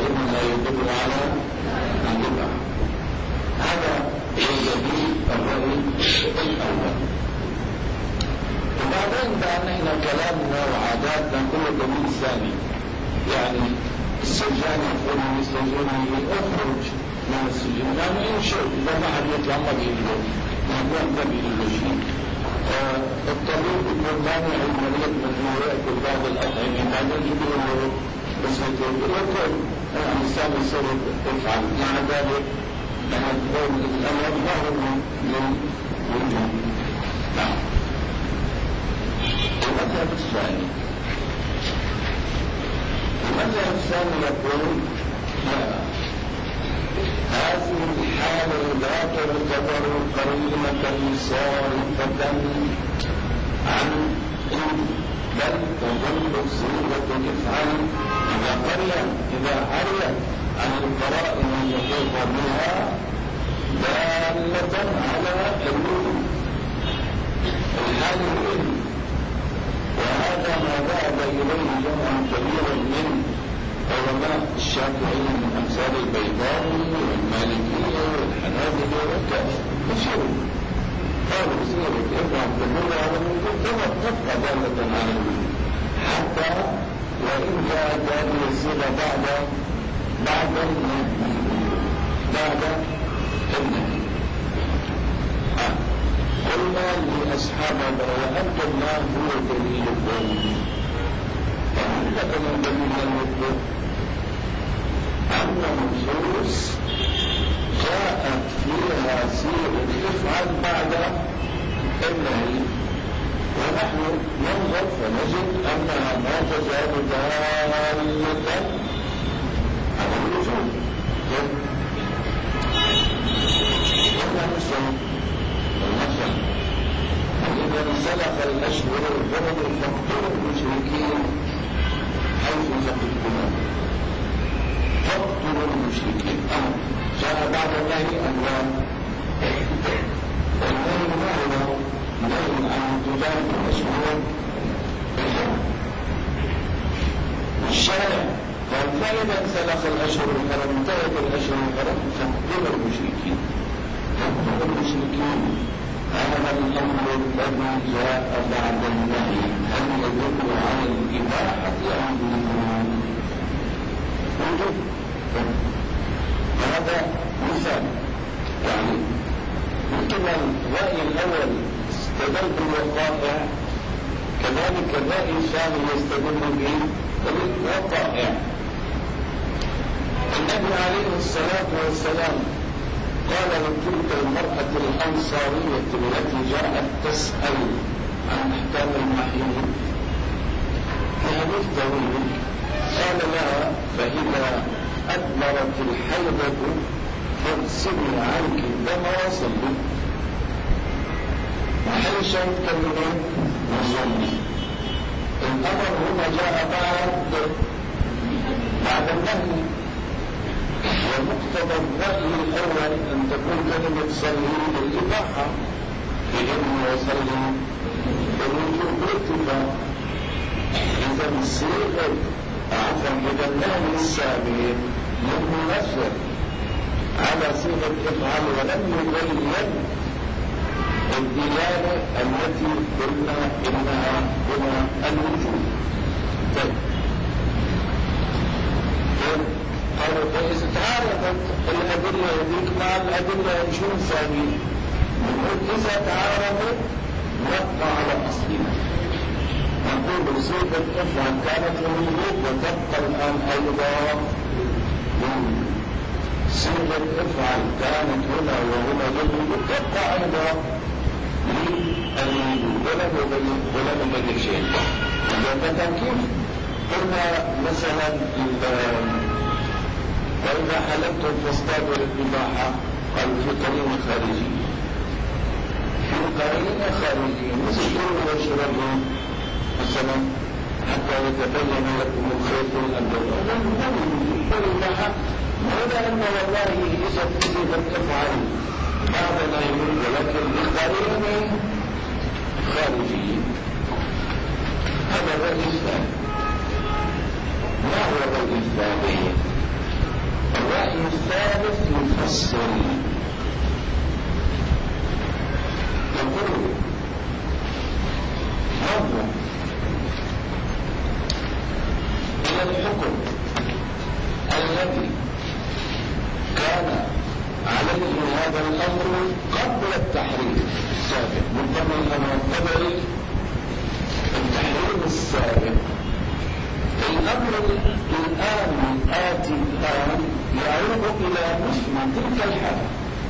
أحكامنا وعاداتنا كل دليل ثاني. يعني السجان يقول للسجين اخرج من السجن، يعني انشئ إذا ما حد يطلع ما بيقدر ما بيقدر شيء. الطبيب يكون مانع المريض من انه ياكل بعض الاطعمه، بعدين يقول له بس يقول الانسان يصير يفعل. مع ذلك انا بقول الامر ما هو للوجود. نعم. المذهب الثاني يقول لا، هذه الحالة لا تعتبر قرينة صارفة عن بل تظل صيغة افعل إذا عريت عن القرائن المحيطة بها دالة على الوجود. الحال وهذا ما ذهب إليه جمع كبير من علماء الشافعي من أمثال البيضاوي والمالكية والحنابلة وكذا. مشهور قالوا سيرة ارجع تدل على الوجود تبقى دالة على الوجود، حتى وإن جاءت هذه الصيغة بعد النهي. قلنا لأصحابنا وأنتم ما هو دليلكم؟ فعندكم دليل أن النصوص جاءت فيها صيغة افعل بعد النهي، ونحن ننظر فنجد أنها ما تزال دالة على الوجود. إذا انسلخ الأشهر الحرم فاقتلوا المشركين حيث ثقفتموهم. فاقتلوا المشركين. جاء بعد النهي أنواع. والنهي ما هو نهي عن امتداد الأشهر الحرم. الشارع قال فإذا انسلخ الأشهر الحرم انتهت الأشهر الحرم فاقتلوا المشركين. هذا الأمر الذي جاء بعد النهي هل يدل على الإباحة أم الوجوب؟ هذا مثال. يعني مثل الرأي الأول استدل بالوقائع، كذلك الرأي الثاني يستدل بالوقائع. النبي عليه الصلاة والسلام قال لتلك المرأة الأنصارية التي جاءت تسأل عن أحكام المحيض في حديث طويل، قال لها فإذا أدبرت الحيضة فاغسلي عنك الدم وصلي. محل شيء كلمة وصلي. الأمر هنا جاء بعد النهي، ومقتضى الرأي الأول أن تكون كلمة صلي بالإباحة، لأنه يصلي بالوجوب بالاتفاق. إذا الصيغة إذا النهي السابق منحصر على صيغة افعل ولم يبين الدلالة التي قلنا إنها هنا الوجوب. طيب قالوا فإذا تعارضت الأدلة هذيك مع الأدلة شو نسوي؟ نقول إذا تعارضت نبقى على أصلنا، نقول صيغة افعل كانت للوجوب وتبقى الآن أيضا للوجوب. صيغة افعل كانت هنا وهنا للوجوب تبقى أيضا للوجوب ولم يبين شيء. إذا كيف؟ قلنا مثلا وإذا حلبتم فاصطادوا للإباحة، قالوا في قرينة خارجية. في قرينة خارجية مثل كلوا واشربوا مثلا حتى يتبين لكم الخيط الأبيض. هذا الإباحة ولا أن والله إذا كسبت افعل هذا لا يقول، ولكن بقرينة خارجية. هذا الرأي الثاني. ما هو الرأي الثاني؟ الرأي الثالث يفسر، يقول مرة يأتي الآن يعود إلى مثل تلك الحالة.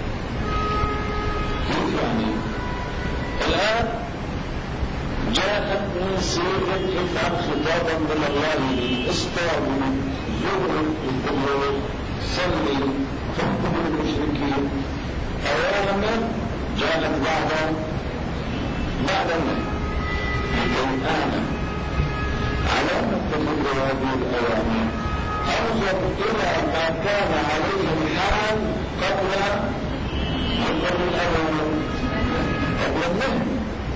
كيف يعني؟ الآن جاءتني صيغة افعل خطابا من الله اصطادوا زهر الكبر صلي فاحكم المشركين أوامر جاءت بعد النهي. الآن علامة تدل هذه الأوامر أنظر إلى ما كان عليه الحال قبل الأوامر قبل النهي.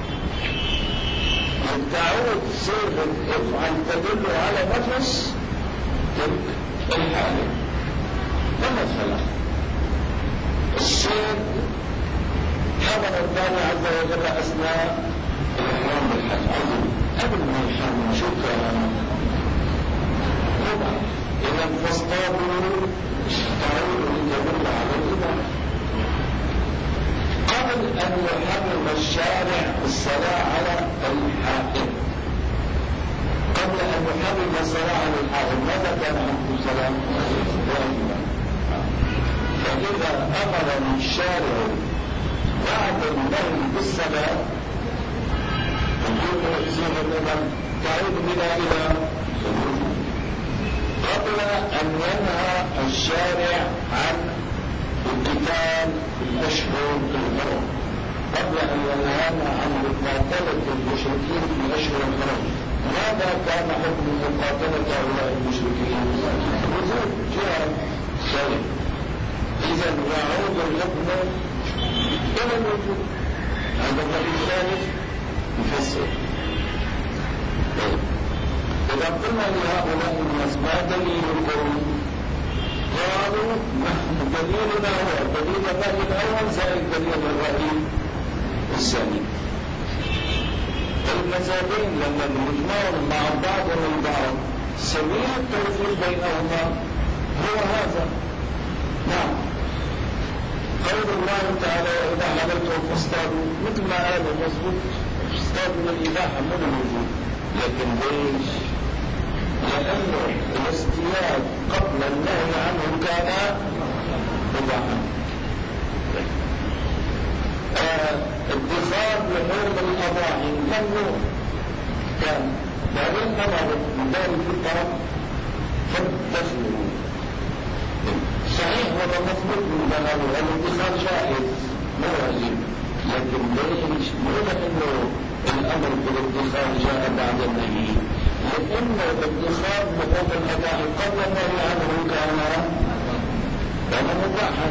تعود صيغة افعل تدل على نفس تلك الحالة. فمثلا الصيد حضر الله عز وجل أثناء الإحرام بالحج قبل ما يحرم شكرا ربع إذا فاصطادوا تعود لتدل على الإباحة. قبل أن يحرم الشارع الصلاة على الحائط، قبل أن يحرم الصلاة على الحائط ماذا كان عنه الصلاة؟ واجبا. فإذا أمر الشارع بعد النهي بالصلاة تكون صيغة تعود بنا إلى قبل أن ينهى الشارع عن القتال في الأشهر الحرم، قبل أن ينهانا عن مقاتلة المشركين في الأشهر الحرم، ماذا كان حكم مقاتلة هؤلاء المشركين؟ وجود جهاد شرعي. إذا يعود الحكم إلى الوجود. هذا الرأي الثالث يفسر. إذا قلنا لهؤلاء الناس ما دليلكم؟ قالوا نحن دليلنا هو دليل الرأي الأول زائد دليل الرأي الثاني. المذهبين لما يجمعون مع بعضهم البعض سبيل التوفيق بينهما هو هذا. نعم، قول الله تعالى وإذا حللتم فاصطادوا مثل ما قال المظبوط اصطادوا للإباحة من الوجود، لكن ليش؟ لأنه الاصطياد قبل النهي عنه كان مباحا. اتخاذ لحوم الأضاحي ممنوع كان، بعدين أمر من دار الفطرة فاتخذوا. صحيح هذا مطلوب من بلاد الاتخاذ جائز مو واجب، لكن ليش؟ مو لأنه الأمر بالاتخاذ جاء بعد النهي، لأن الاتخاذ لحوم الأضاحي قبل النهي عنه كان مباحا.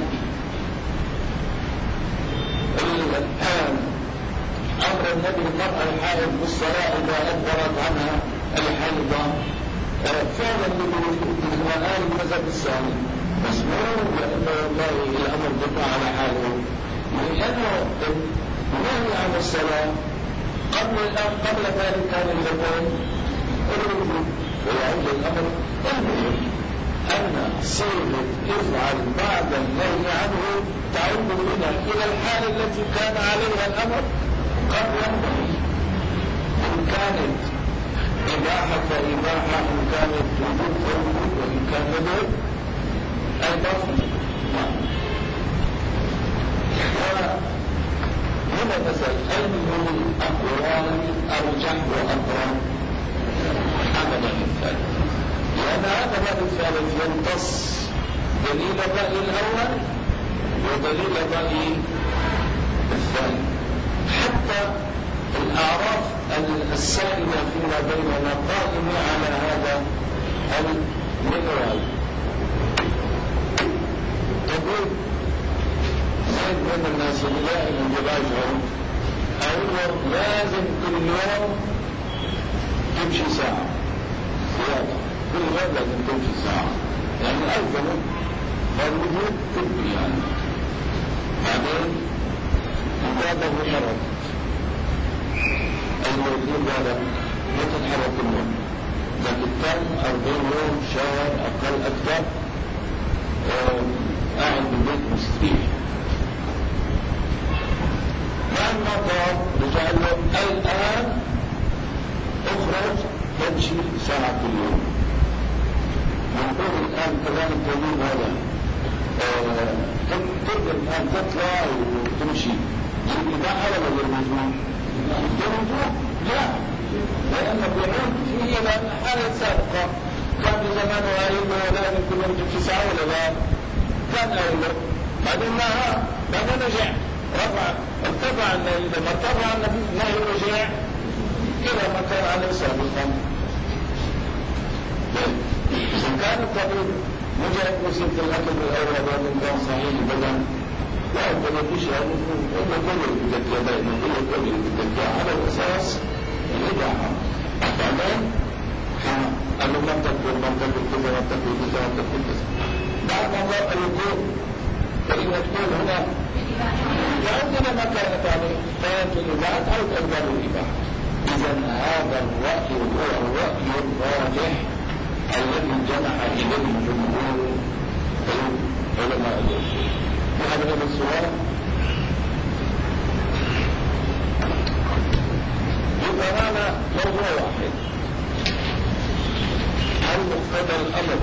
الآن أمر النبي المرأة الحائض بالصلاة إذا أدبرت عنها الحيضة فعلا بالوآل المذهب الثاني مسموع، لأنه والله الأمر بقى على حاله، لأنه النهي عن الصلاة قبل ذلك كان الحكم الوجوب. ويعود الأمر المهم أن صيغة افعل بعد النهي عنه تعود بنا إلى الحالة التي كان عليها الأمر قبل النهي. إن كانت إباحة فإباحة، إن كانت وجود فوجود، وإن كان وجود أيضا. هنا مثل أي الأقوال أرجح وأقرب عملا الثالث، لأن هذا الرأي الثالث يمتص دليل الرأي الأول ودليل الرأي الثاني. حتى الأعراف السائلة فيما بيننا قائمة على هذا المنوال. تقول زيد من الناس اللي دائما يراجعون أقول لازم كل يوم تمشي ساعة زيادة، كل يوم لازم تمشي ساعة، يعني ألزموا فالوجود طبي يعني. بعدين مقابل مرض الموجود هذا ما تتحرك اليوم، لكن تم 40 يوم شهر أقل أكثر قاعد بالبيت مستريح. بعد ما طاب رجع له الآن اخرج تمشي ساعة كل يوم. نقول الآن كلام الطبيب هذا تقدر الآن تطلع وتمشي للإباحة ولا للوجوب؟ للوجوب لا، لأن بيعود فيه إلى حالة سابقة كان زمان قريب لازم كل يوم تبكي ساعة ولا لا؟ كان قريب بعدين نهى بعدين رجع رفع ارتفع النهي، لما ارتفع النهي رجع إلى ما كان عليه سابقا. إذا كان الطبيب مجرد وسيلة الأكل بالأول بعد كان صحيح البدن لا يمكن شيء إلا كل التكية دائما كل التكية على الأساس الإباحة. بعدين قالوا ما تكبر ما تكبر كذا ما تكبر كذا ما تكبر كذا. بعد ما ضاق الوقوف فإن تقول هنا عندنا ما كانت عليه كانت الإباحة أو تقبل الإباحة. إذا هذا الرأي هو الرأي الراجح الذي جمع إليه جمهور علماء الأصول. وهذا هو السؤال. يبقى معنا موضوع واحد، هل مقتضى الأمر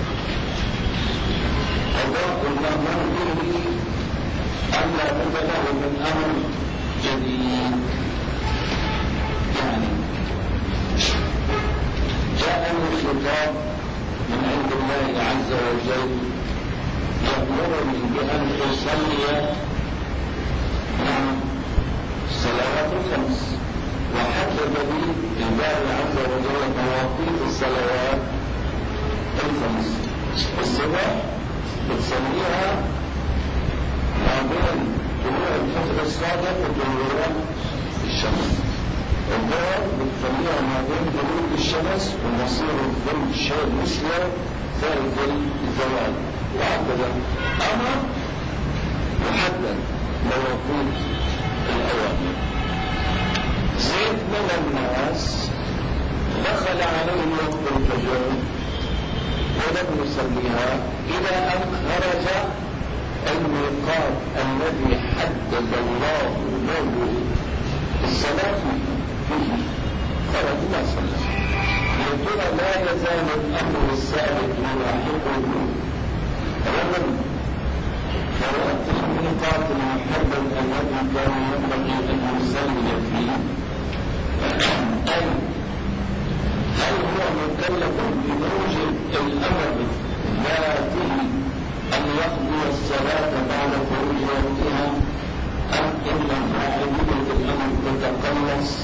قضاء المأمور به أم لا بد له من أمر جديد؟ يعني جاءني خطاب من عند الله عز وجل يأمرني بأن أصلي الصلوات الخمس، وحدد لي الله عز وجل مواقيت الصلوات الخمس. الصبح بتصليها ما بين طلوع الفجر الصادق وطلوع الشمس، الظهر بتصليها ما بين غروب الشمس ومصير الظل الشيء مثل ذلك الزوال، وهكذا. أما محدد مواقيت الأوامر. زيد من الناس دخل عليه وقت الفجر ولم يصليها إلى أن خرج الميقات الذي حدد الله له الصلاة فيه، خرج ما صلى. يقول لا يزال الأمر السابق يلاحقه رغم فوات الميقات المحدد الذي كان ينبغي أن يصلي فيه. أي هل هو مكلف بموجب الأمر ذاته أن يقضي الصلاة بعد خروج وقتها، أم إن عائلية الأمر تتقلص؟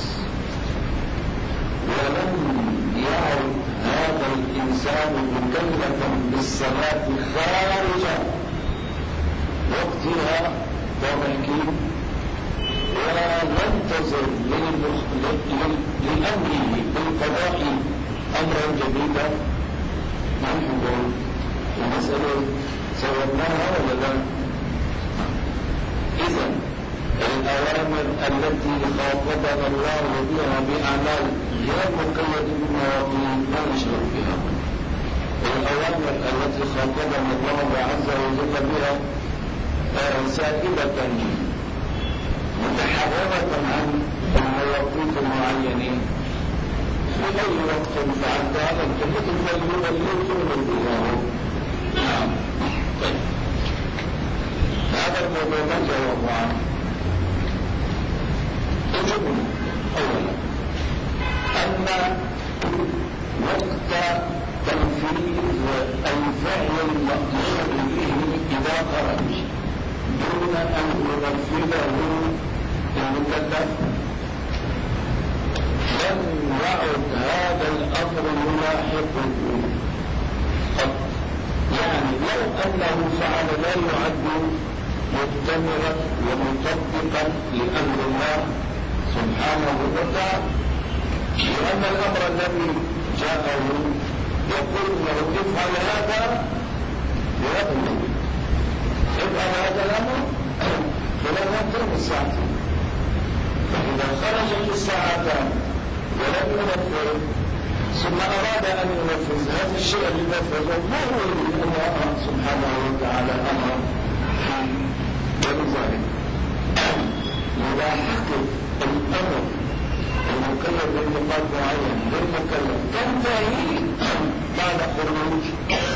ولم يعد هذا الإنسان مكلفا بالصلاة خارج وقتها ومحكي، وننتظر لأمره بالقضاء أمرا جديدا. ما نقول المسألة سويناها ولا لا؟ إذا الأوامر التي خاطبنا الله بها بأعمال غير مقيد بالمواقيت لا نشرك بها. الأوامر التي خاطبنا الله عز وجل بها سائبة متحررة عن المواقيت المعينة. في أي وقت فعلت هذا التهيئ فليبلغ الله. نعم. هذا الموضوع ما جاوب عنه. يجب أولا أن وقت تنفيذ الفعل المأمور به إذا خرج دون أن ينفذه المكلف لم يعد هذا الأمر يلاحقه. يعني لو أنه فعل لا يعد مؤتمرا ومطبقا لأمر الله سبحانه وتعالى، لأن الأمر الذي جاءه يقول له افعل هذا بأمر، افعل هذا الأمر فلا ينتهي الساعتين. فإذا خرجت الساعتان ولم ينفذ ثم أراد أن ينفذ هذا الشيء الذي نفذه ما هو الذي الله سبحانه وتعالى أمر فيه. ولذلك ملاحقة الأمر المكلف بمقام معين للمكلف تنتهي بعد خروج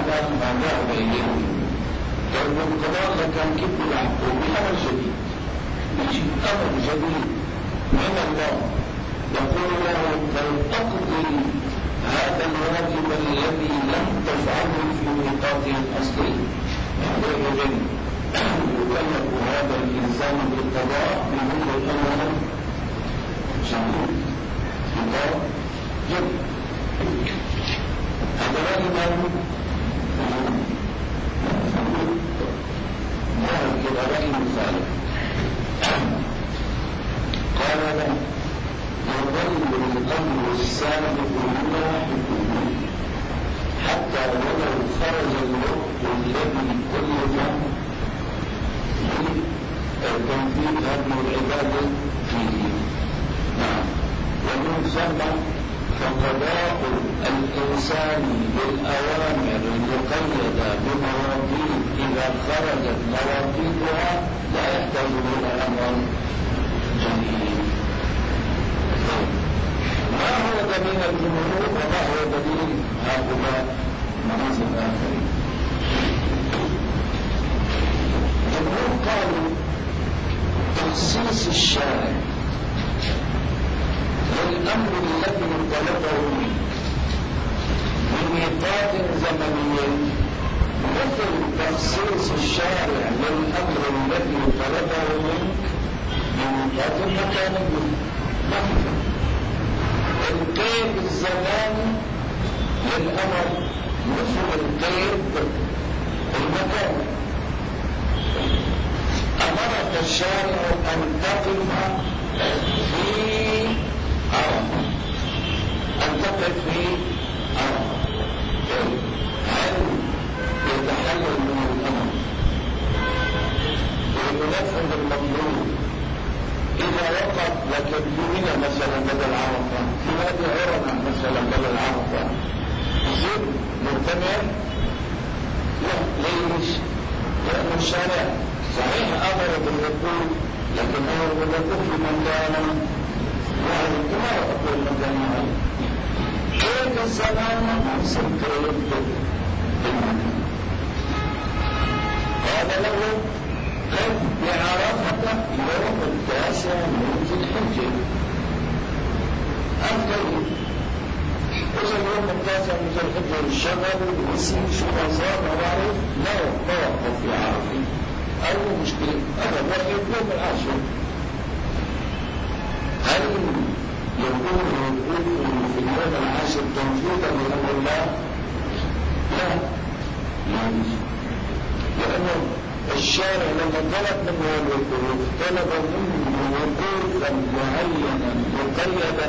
هذا ما ذهب إليه لأن القضاء كان كبر العقول بأمر جديد، يجي أمر جديد من الله يقول له فلتقضي هذا الواجب الذي لم تفعله في ميقاته الأصلي. حينئذ يكلف هذا الإنسان بالقضاء بمثل الأمر جديد قضاء جديد. هذا لا يمال كده رأي مثال قال لا يظل الأمر السابق ملاحقه حتى ولو خرج الوقت الذي كلف بتنفيذ هذه العبادة فيه. ومن ثم فقضاء الإنسان بالأوامر المقيدة بمواقيت إذا خرجت مواقيتها لا يحتاج إلى أمر جديد. ما هو دليل الجمهور وما هو دليل هؤلاء منازل آخرين؟ الجمهور قالوا تخصيص الشارع للأمر الذي طلبه من ميقات زمني مثل تخصيص الشارع للأمر الذي طلبه من ميقات مكاني. القيد الزماني للأمر مثل القيد المكاني. أمرك الشارع أن تقف في عرفة، أن تقف في عرفة، هل يتحلل من الأمر وينفذ المطلوب إذا وقف لكن في منى مثلا بدل عرفة، في وادي عرفة مثلا بدل عرفة يصير مؤتمر؟ لا، ليش؟ لأن الشارع صحيح أمر بالوقوف لكن أمر بالوقوف في مكان واحد كما أقول مكان واحد. كيف الزمان أحسن كيف بالمكان؟ قال له قف بعرفة يوم 9 من ذي الحجة. أنت إذا اليوم 9 من ذي الحجة الشغل والنسيم شو صار ما بعرف لا توقف في عرفة أي مشكلة أبدا يوم 10. هل يكون الوقوف في اليوم 10 تنفيذا لأمر الله؟ لا، لأنه الشارع لما طلب منه الوقوف طلب منه وقوفا معينا مقيدا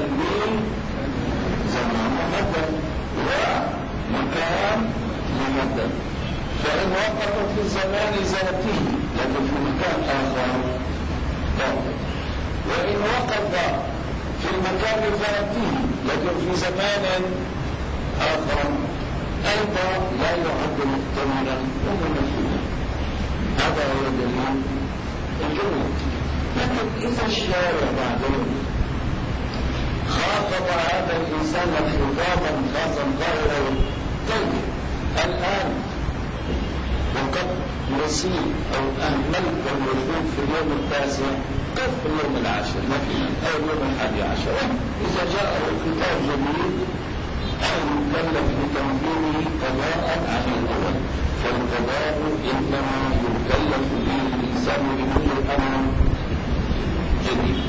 بزمان محدد ومكان محدد. فإن وقف في زمان ذاته لكن في مكان آخر ضابط، وإن وقف في المكان ذاته لكن في زمان آخر أيضا لا يعد محتملا وممثلا. هذا هو دليل الجمهور. لكن إذا الشارع بعدين خاطب هذا الإنسان خطابا خاصا قائلا طيب الآن وقد نسيت أو أهملت الوقوف في اليوم 9 قف في اليوم 10 مثلا أو اليوم 11. إذا جاءه خطاب جديد يكلف بتنفيذه قضاء عن الأول، فالقضاء إنما يكلف به الإنسان بكل أمر جديد.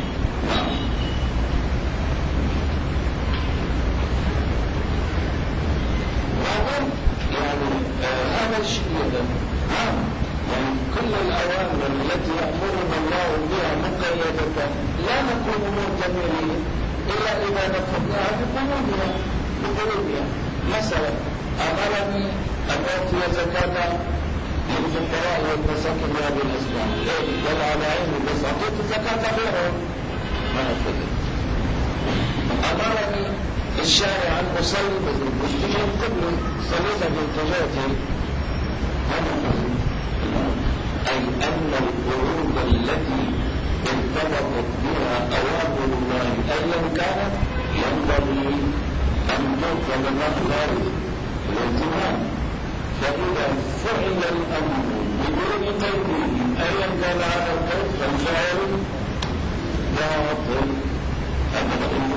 هذا الشيء يعني كل الأوامر التي يأمرنا الله بها مقيدة لا نكون مؤتمرين إلا إذا نفذناها بقلوبها. مثلا أمرني أن أعطي زكاة للفقراء والمساكين بهذه الأسباب، ولا على عيني بس أعطيت زكاة غيرهم ما نفذت. أمرني الشارع أن أصلي باتجاه القبلة صليت باتجاهتي ما نفذت. أي أن القلوب التي ارتبطت بها أوامر الله أيا كانت ينبغي أن تؤخذ من خارج الالتزام. فإذا فعل الأمر بدون تيقين أيا كان هذا القول فالفعل باطل أبدا.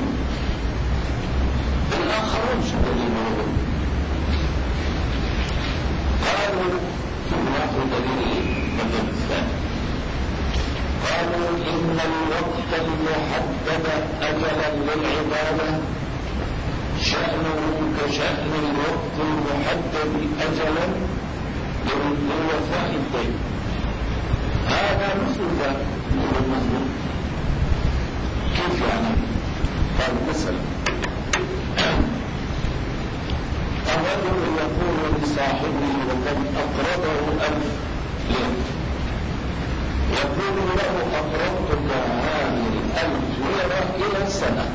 الآخرون شو دليلهم؟ قالوا في واحد دليل مثل الثاني، قالوا إن الوقت المحدد أجلا للعبادة شأنه كشأن الوقت المحدد أجلا للوفاء الدين. هذا مثل ذا المظلوم. كيف يعني؟ قال مثلا الرجل يقول لصاحبه وقد أقرضه 1000 ليرة، يقول له أقرضتك هذه 1000 ليرة إلى سنة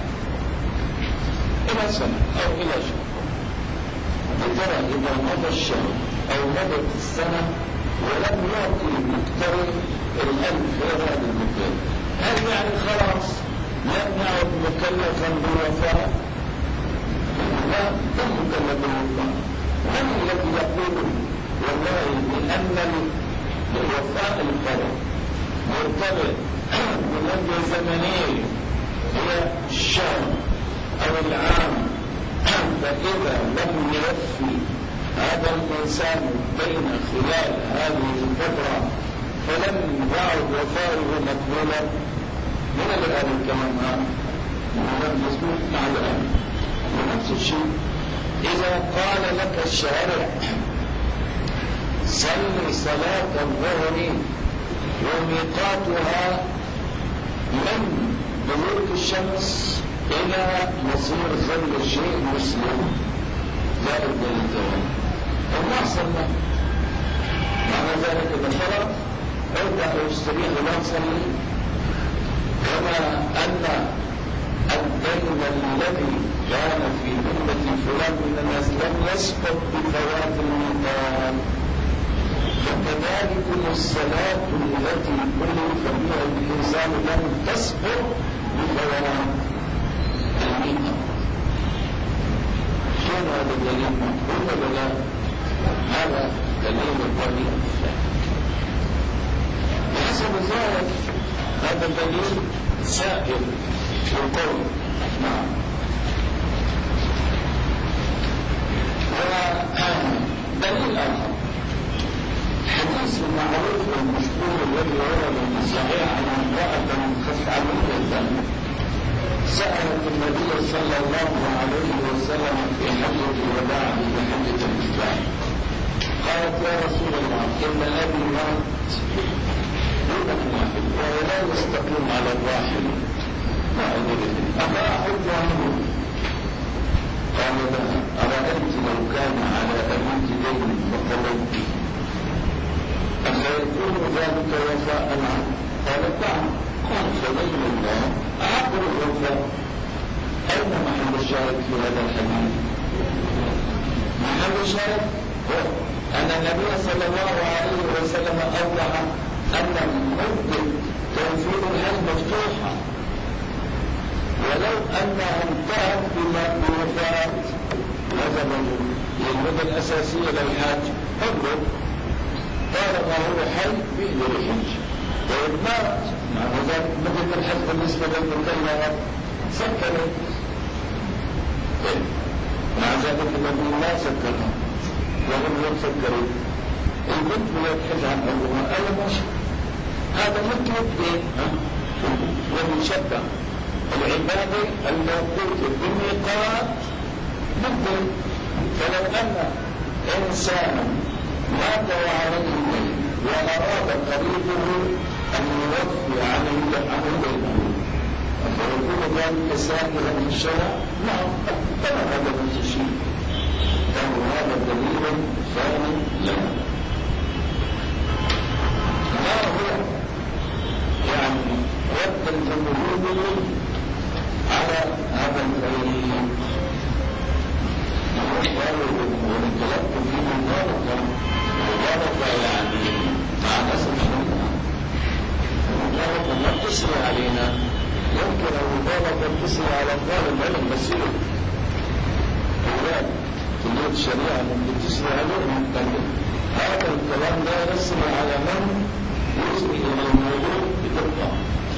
أو إلى شهر. ترى إذا مضى الشهر أو مضت السنة ولم يعطي المقترض 1000 ليرة للمقترض، هل يعني خلاص لم يعد مكلفا بالوفاء؟ لا، لم مكلف بالوفاء. من الذي يقول والله بأن الوفاء القرض مرتبط بمدة زمنية هي الشهر أو العام، فإذا لم يوفي هذا الإنسان بين خلال هذه الفترة فلم يعد وفاؤه مقبولا؟ من الآن الكلام هذا من مسموح مع الآن. ونفس الشيء إذا قال لك الشارع صل صلاة الظهر وميقاتها من بلوغ الشمس إلى مصير ظل الشيء مسلم زائد للزوال، فما صلى. معنى ذلك إذا فرض ارجع واشتريه ولا تصلي، كما أن الدين الذي كان في ذمة فلان من الناس لم يسقط بفوات الميقات، فكذلك الصلاة التي كلف بها الإنسان لم تسقط بفوات الميقات. شنو هذا الدليل؟ مقبول ولا لا؟ هذا دليل الطريق الثاني. بحسب ذلك هذا الدليل سائر القول. نعم. ودليل آخر حديث المعروف والمشهور الذي ورد في الصحيح عن امرأة خثعمية سألت النبي صلى الله عليه وسلم في حجة الوداع بحجة الإسلام، قالت يا رسول الله إن أبي مات دون واحد وهو لا يستقيم على الراحل، ما أدري أفأحج عنه؟ قال لها أرأيت لو كان على أبيك دين فقضيت أفيكون ذلك وفاء عنه؟ قالت نعم. قال فدين الله أحق الوفاء. أين محل الشاهد في هذا الحديث؟ محل الشاهد هو أن النبي صلى الله عليه وسلم أوضح أن مدة تنفيذ الحج مفتوحة، ولو أنها انتهت بوفاة لزم للمدة الأساسية للحج حجه، طالما هو حي بيقدر يحج. وإذ مات مع ذلك مدة الحج بالنسبة للمكلف سكرت، مع ذلك النبي ما سكرها وهم لم سكروا. البنت لا تحج عن أبوها أنا ماشي، هذا مطلب ومشبع العبادة الموقوفة بالميقات مدة. فلو أن إنسانا مات وعليه الدين وأراد قريبه أن يوفي عنه دينه فيكون ذلك سائرا في الشرع؟ نعم، كما هذا نفس الشيء، كان هذا دليل ثاني لنا. ما هو يعني رد الجمهور على هذا الدليل؟ ونتلقى في مباركة يعني مع الأسف المباركة ما تسري علينا. يمكن المباركة تسري على طالب العلم بسيط، كلية الشريعة ممكن تسري عليهم، لكن هذا الكلام لا يسري على من يسري إلى الموضوع بدقة.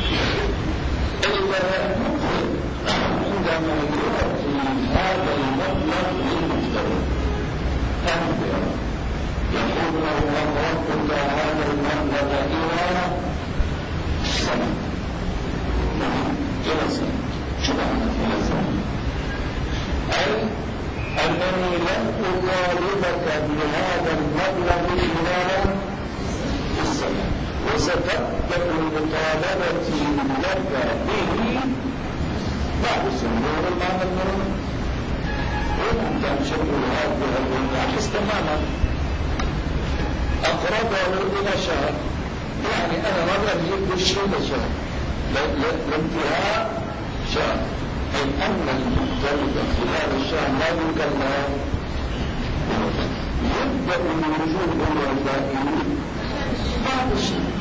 إلا عندما يعطي هذا المبلغ للمفترض أنبياء يقول له أقرضتك هذا المبلغ إلى سنة، إلى سنة. شو معنى إلى سنة؟ أي أنني لن أطالبك بهذا المبلغ خلال السنة، وستبدأ مطالبتي لك به بعد سنة. والمعنى المرة وأنت تشبه هذا العكس تماما. أقربه إلى شهر، يعني أنا ما بجيب الشيء لشهر لانتهاء شهر، أي أن المقترض خلال الشهر لا يكلف، يبدأ الوجوب الوفائي بعد الشهر،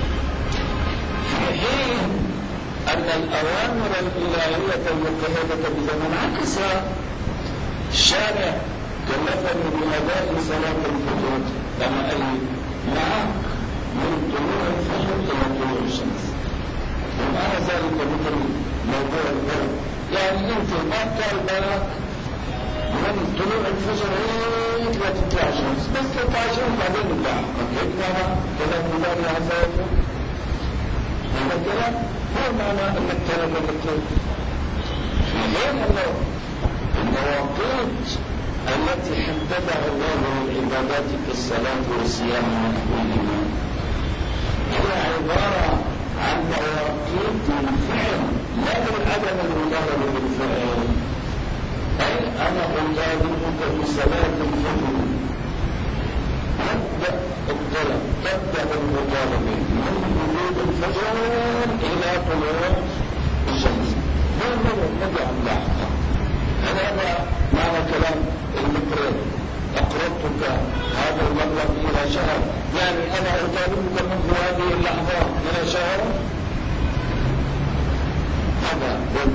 في حين أن الأوامر الإلهية المقيدة بزمن عكس. الشارع كلفني بأداء صلاة الفجر كما أي معك من طلوع الفجر إلى طلوع الشمس، ومعنى ذلك مثل موضوع الفرق، يعني أنت ما كان بالك من طلوع الفجر إلى تطلع الشمس، بس تطلع الشمس بعدين تطلع، هيك معنى كلام الله عز وجل. هذا الكلام هو معنى أنك ترك الطريق، في حين أنه المواقيت التي حددها الله للعبادات كالصلاة والصيام ونحوهما هي عبارة عن مواقيت الفعل لا بالعدم المطالب بالفعل. أي أنا أطالبك بصلاة الفجر، تبدأ الطلب، تبدأ المطالبة من وجود الفجر إلى طلوع الشمس، دون نبدأ لاحقا. هذا معنى كلام المقرض. أقرضتك هذا المبلغ إلى شهر، يعني أنا أطالبك منذ هذه اللحظة إلى شهر. هذا رد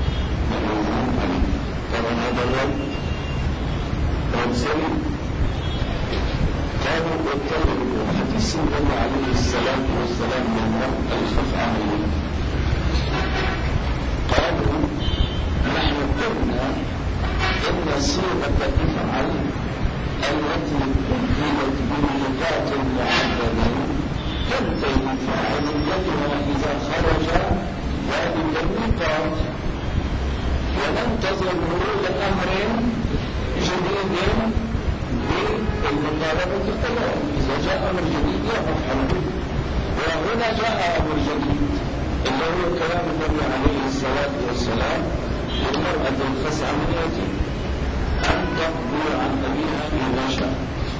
طبعا، هذا الرد رد سليم. قالوا واتبعوا حديث النبي عليه الصلاة والسلام من الخف عليه. قالوا نحن قلنا إن صيغة افعل التي أدخلت بميقات محدد تنتهي فاعليتها إذا خرج ذلك الميقات، وننتظر ورود أمر جديد بالمطالبة القضاء. إذا جاء أمر جديد يفعل، وهنا جاء أمر جديد اللي هو كلام النبي عليه الصلاة والسلام للمرأة الخزعمية أن تقضي عن أبيها إذا شاء.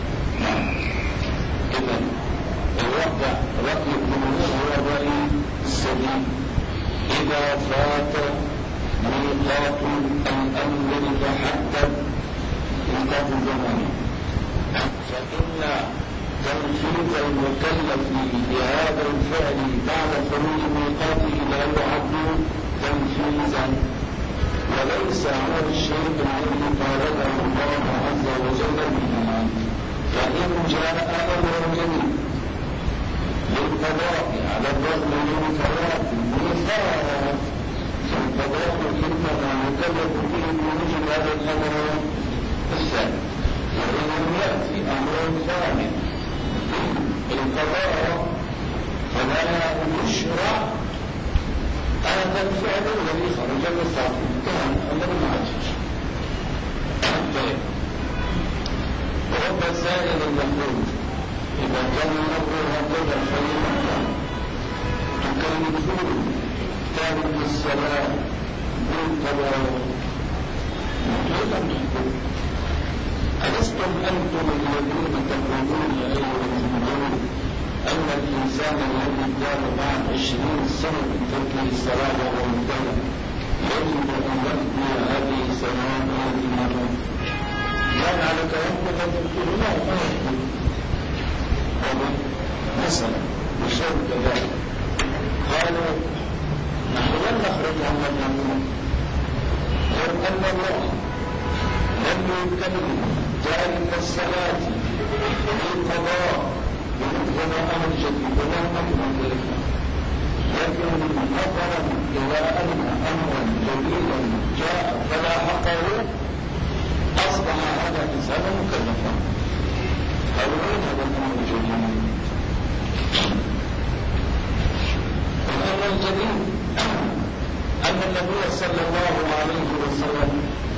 إذن الوضع رأي الجمهور هو رأي السديد. إذا فات ميقات الأمر المحدد ميقات الزمان، فإن تنفيذ المكلف بهذا الفعل بعد خروج ميقاته لا يعد تنفيذا، وليس هو الشيء الذي طالبه الله عز وجل به. فإن جاء أمر جديد للقضاء على الرغم من فوات الميقات، فالقضاء إنما يكلف به بوجود هذا الأمر الثاني. وإن لم يأتي أمر ثاني القضاء فلا يشرع هذا الفعل الذي خرج من الخاطب كان أمر معجز. طيب، ورب سائل المخلوق إذا كان الأمر هكذا فلما تكلفون تارك الصلاة بالقضاء كيف تحكم؟ ألستم أنتم الذين تقولون أيها المؤمنون أن الإنسان الذي كان بعد 20 سنة من تركه الصلاة وهو مبتدع يجب أن يقضي هذه السنوات التي مرت؟ كان على كلامكم فتقول لا ما يقضي مثلا بشرط كذلك. قالوا نحن لن نخرج عن الممنوع غير أن الله لم يكلم تارك الصلاة بالقضاء بمقتضى أمر جديد ولا أمر ذلك، لكن نظرا إلى أن أمرا جديدا جاء فلا حقه أصبح هذا الإنسان مكلفا. أولين هذا الأمر الجديد. الأمر الجديد أن النبي صلى الله عليه وسلم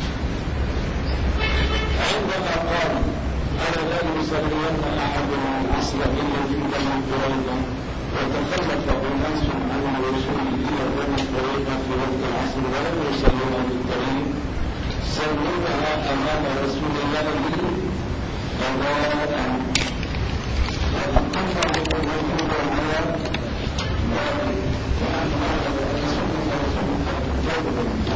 عندما قال أنا لا يصلين أحدنا العصر إلا في بني قريظة وتخلف أناس عن الوصول إلى بني قريظة في وقت العصر ولم يصلون بالطريق صلوها أمام رسول الله قضاء وأقر بالوجود على ذلك وأن هذا الرسول صلى الله عليه وسلم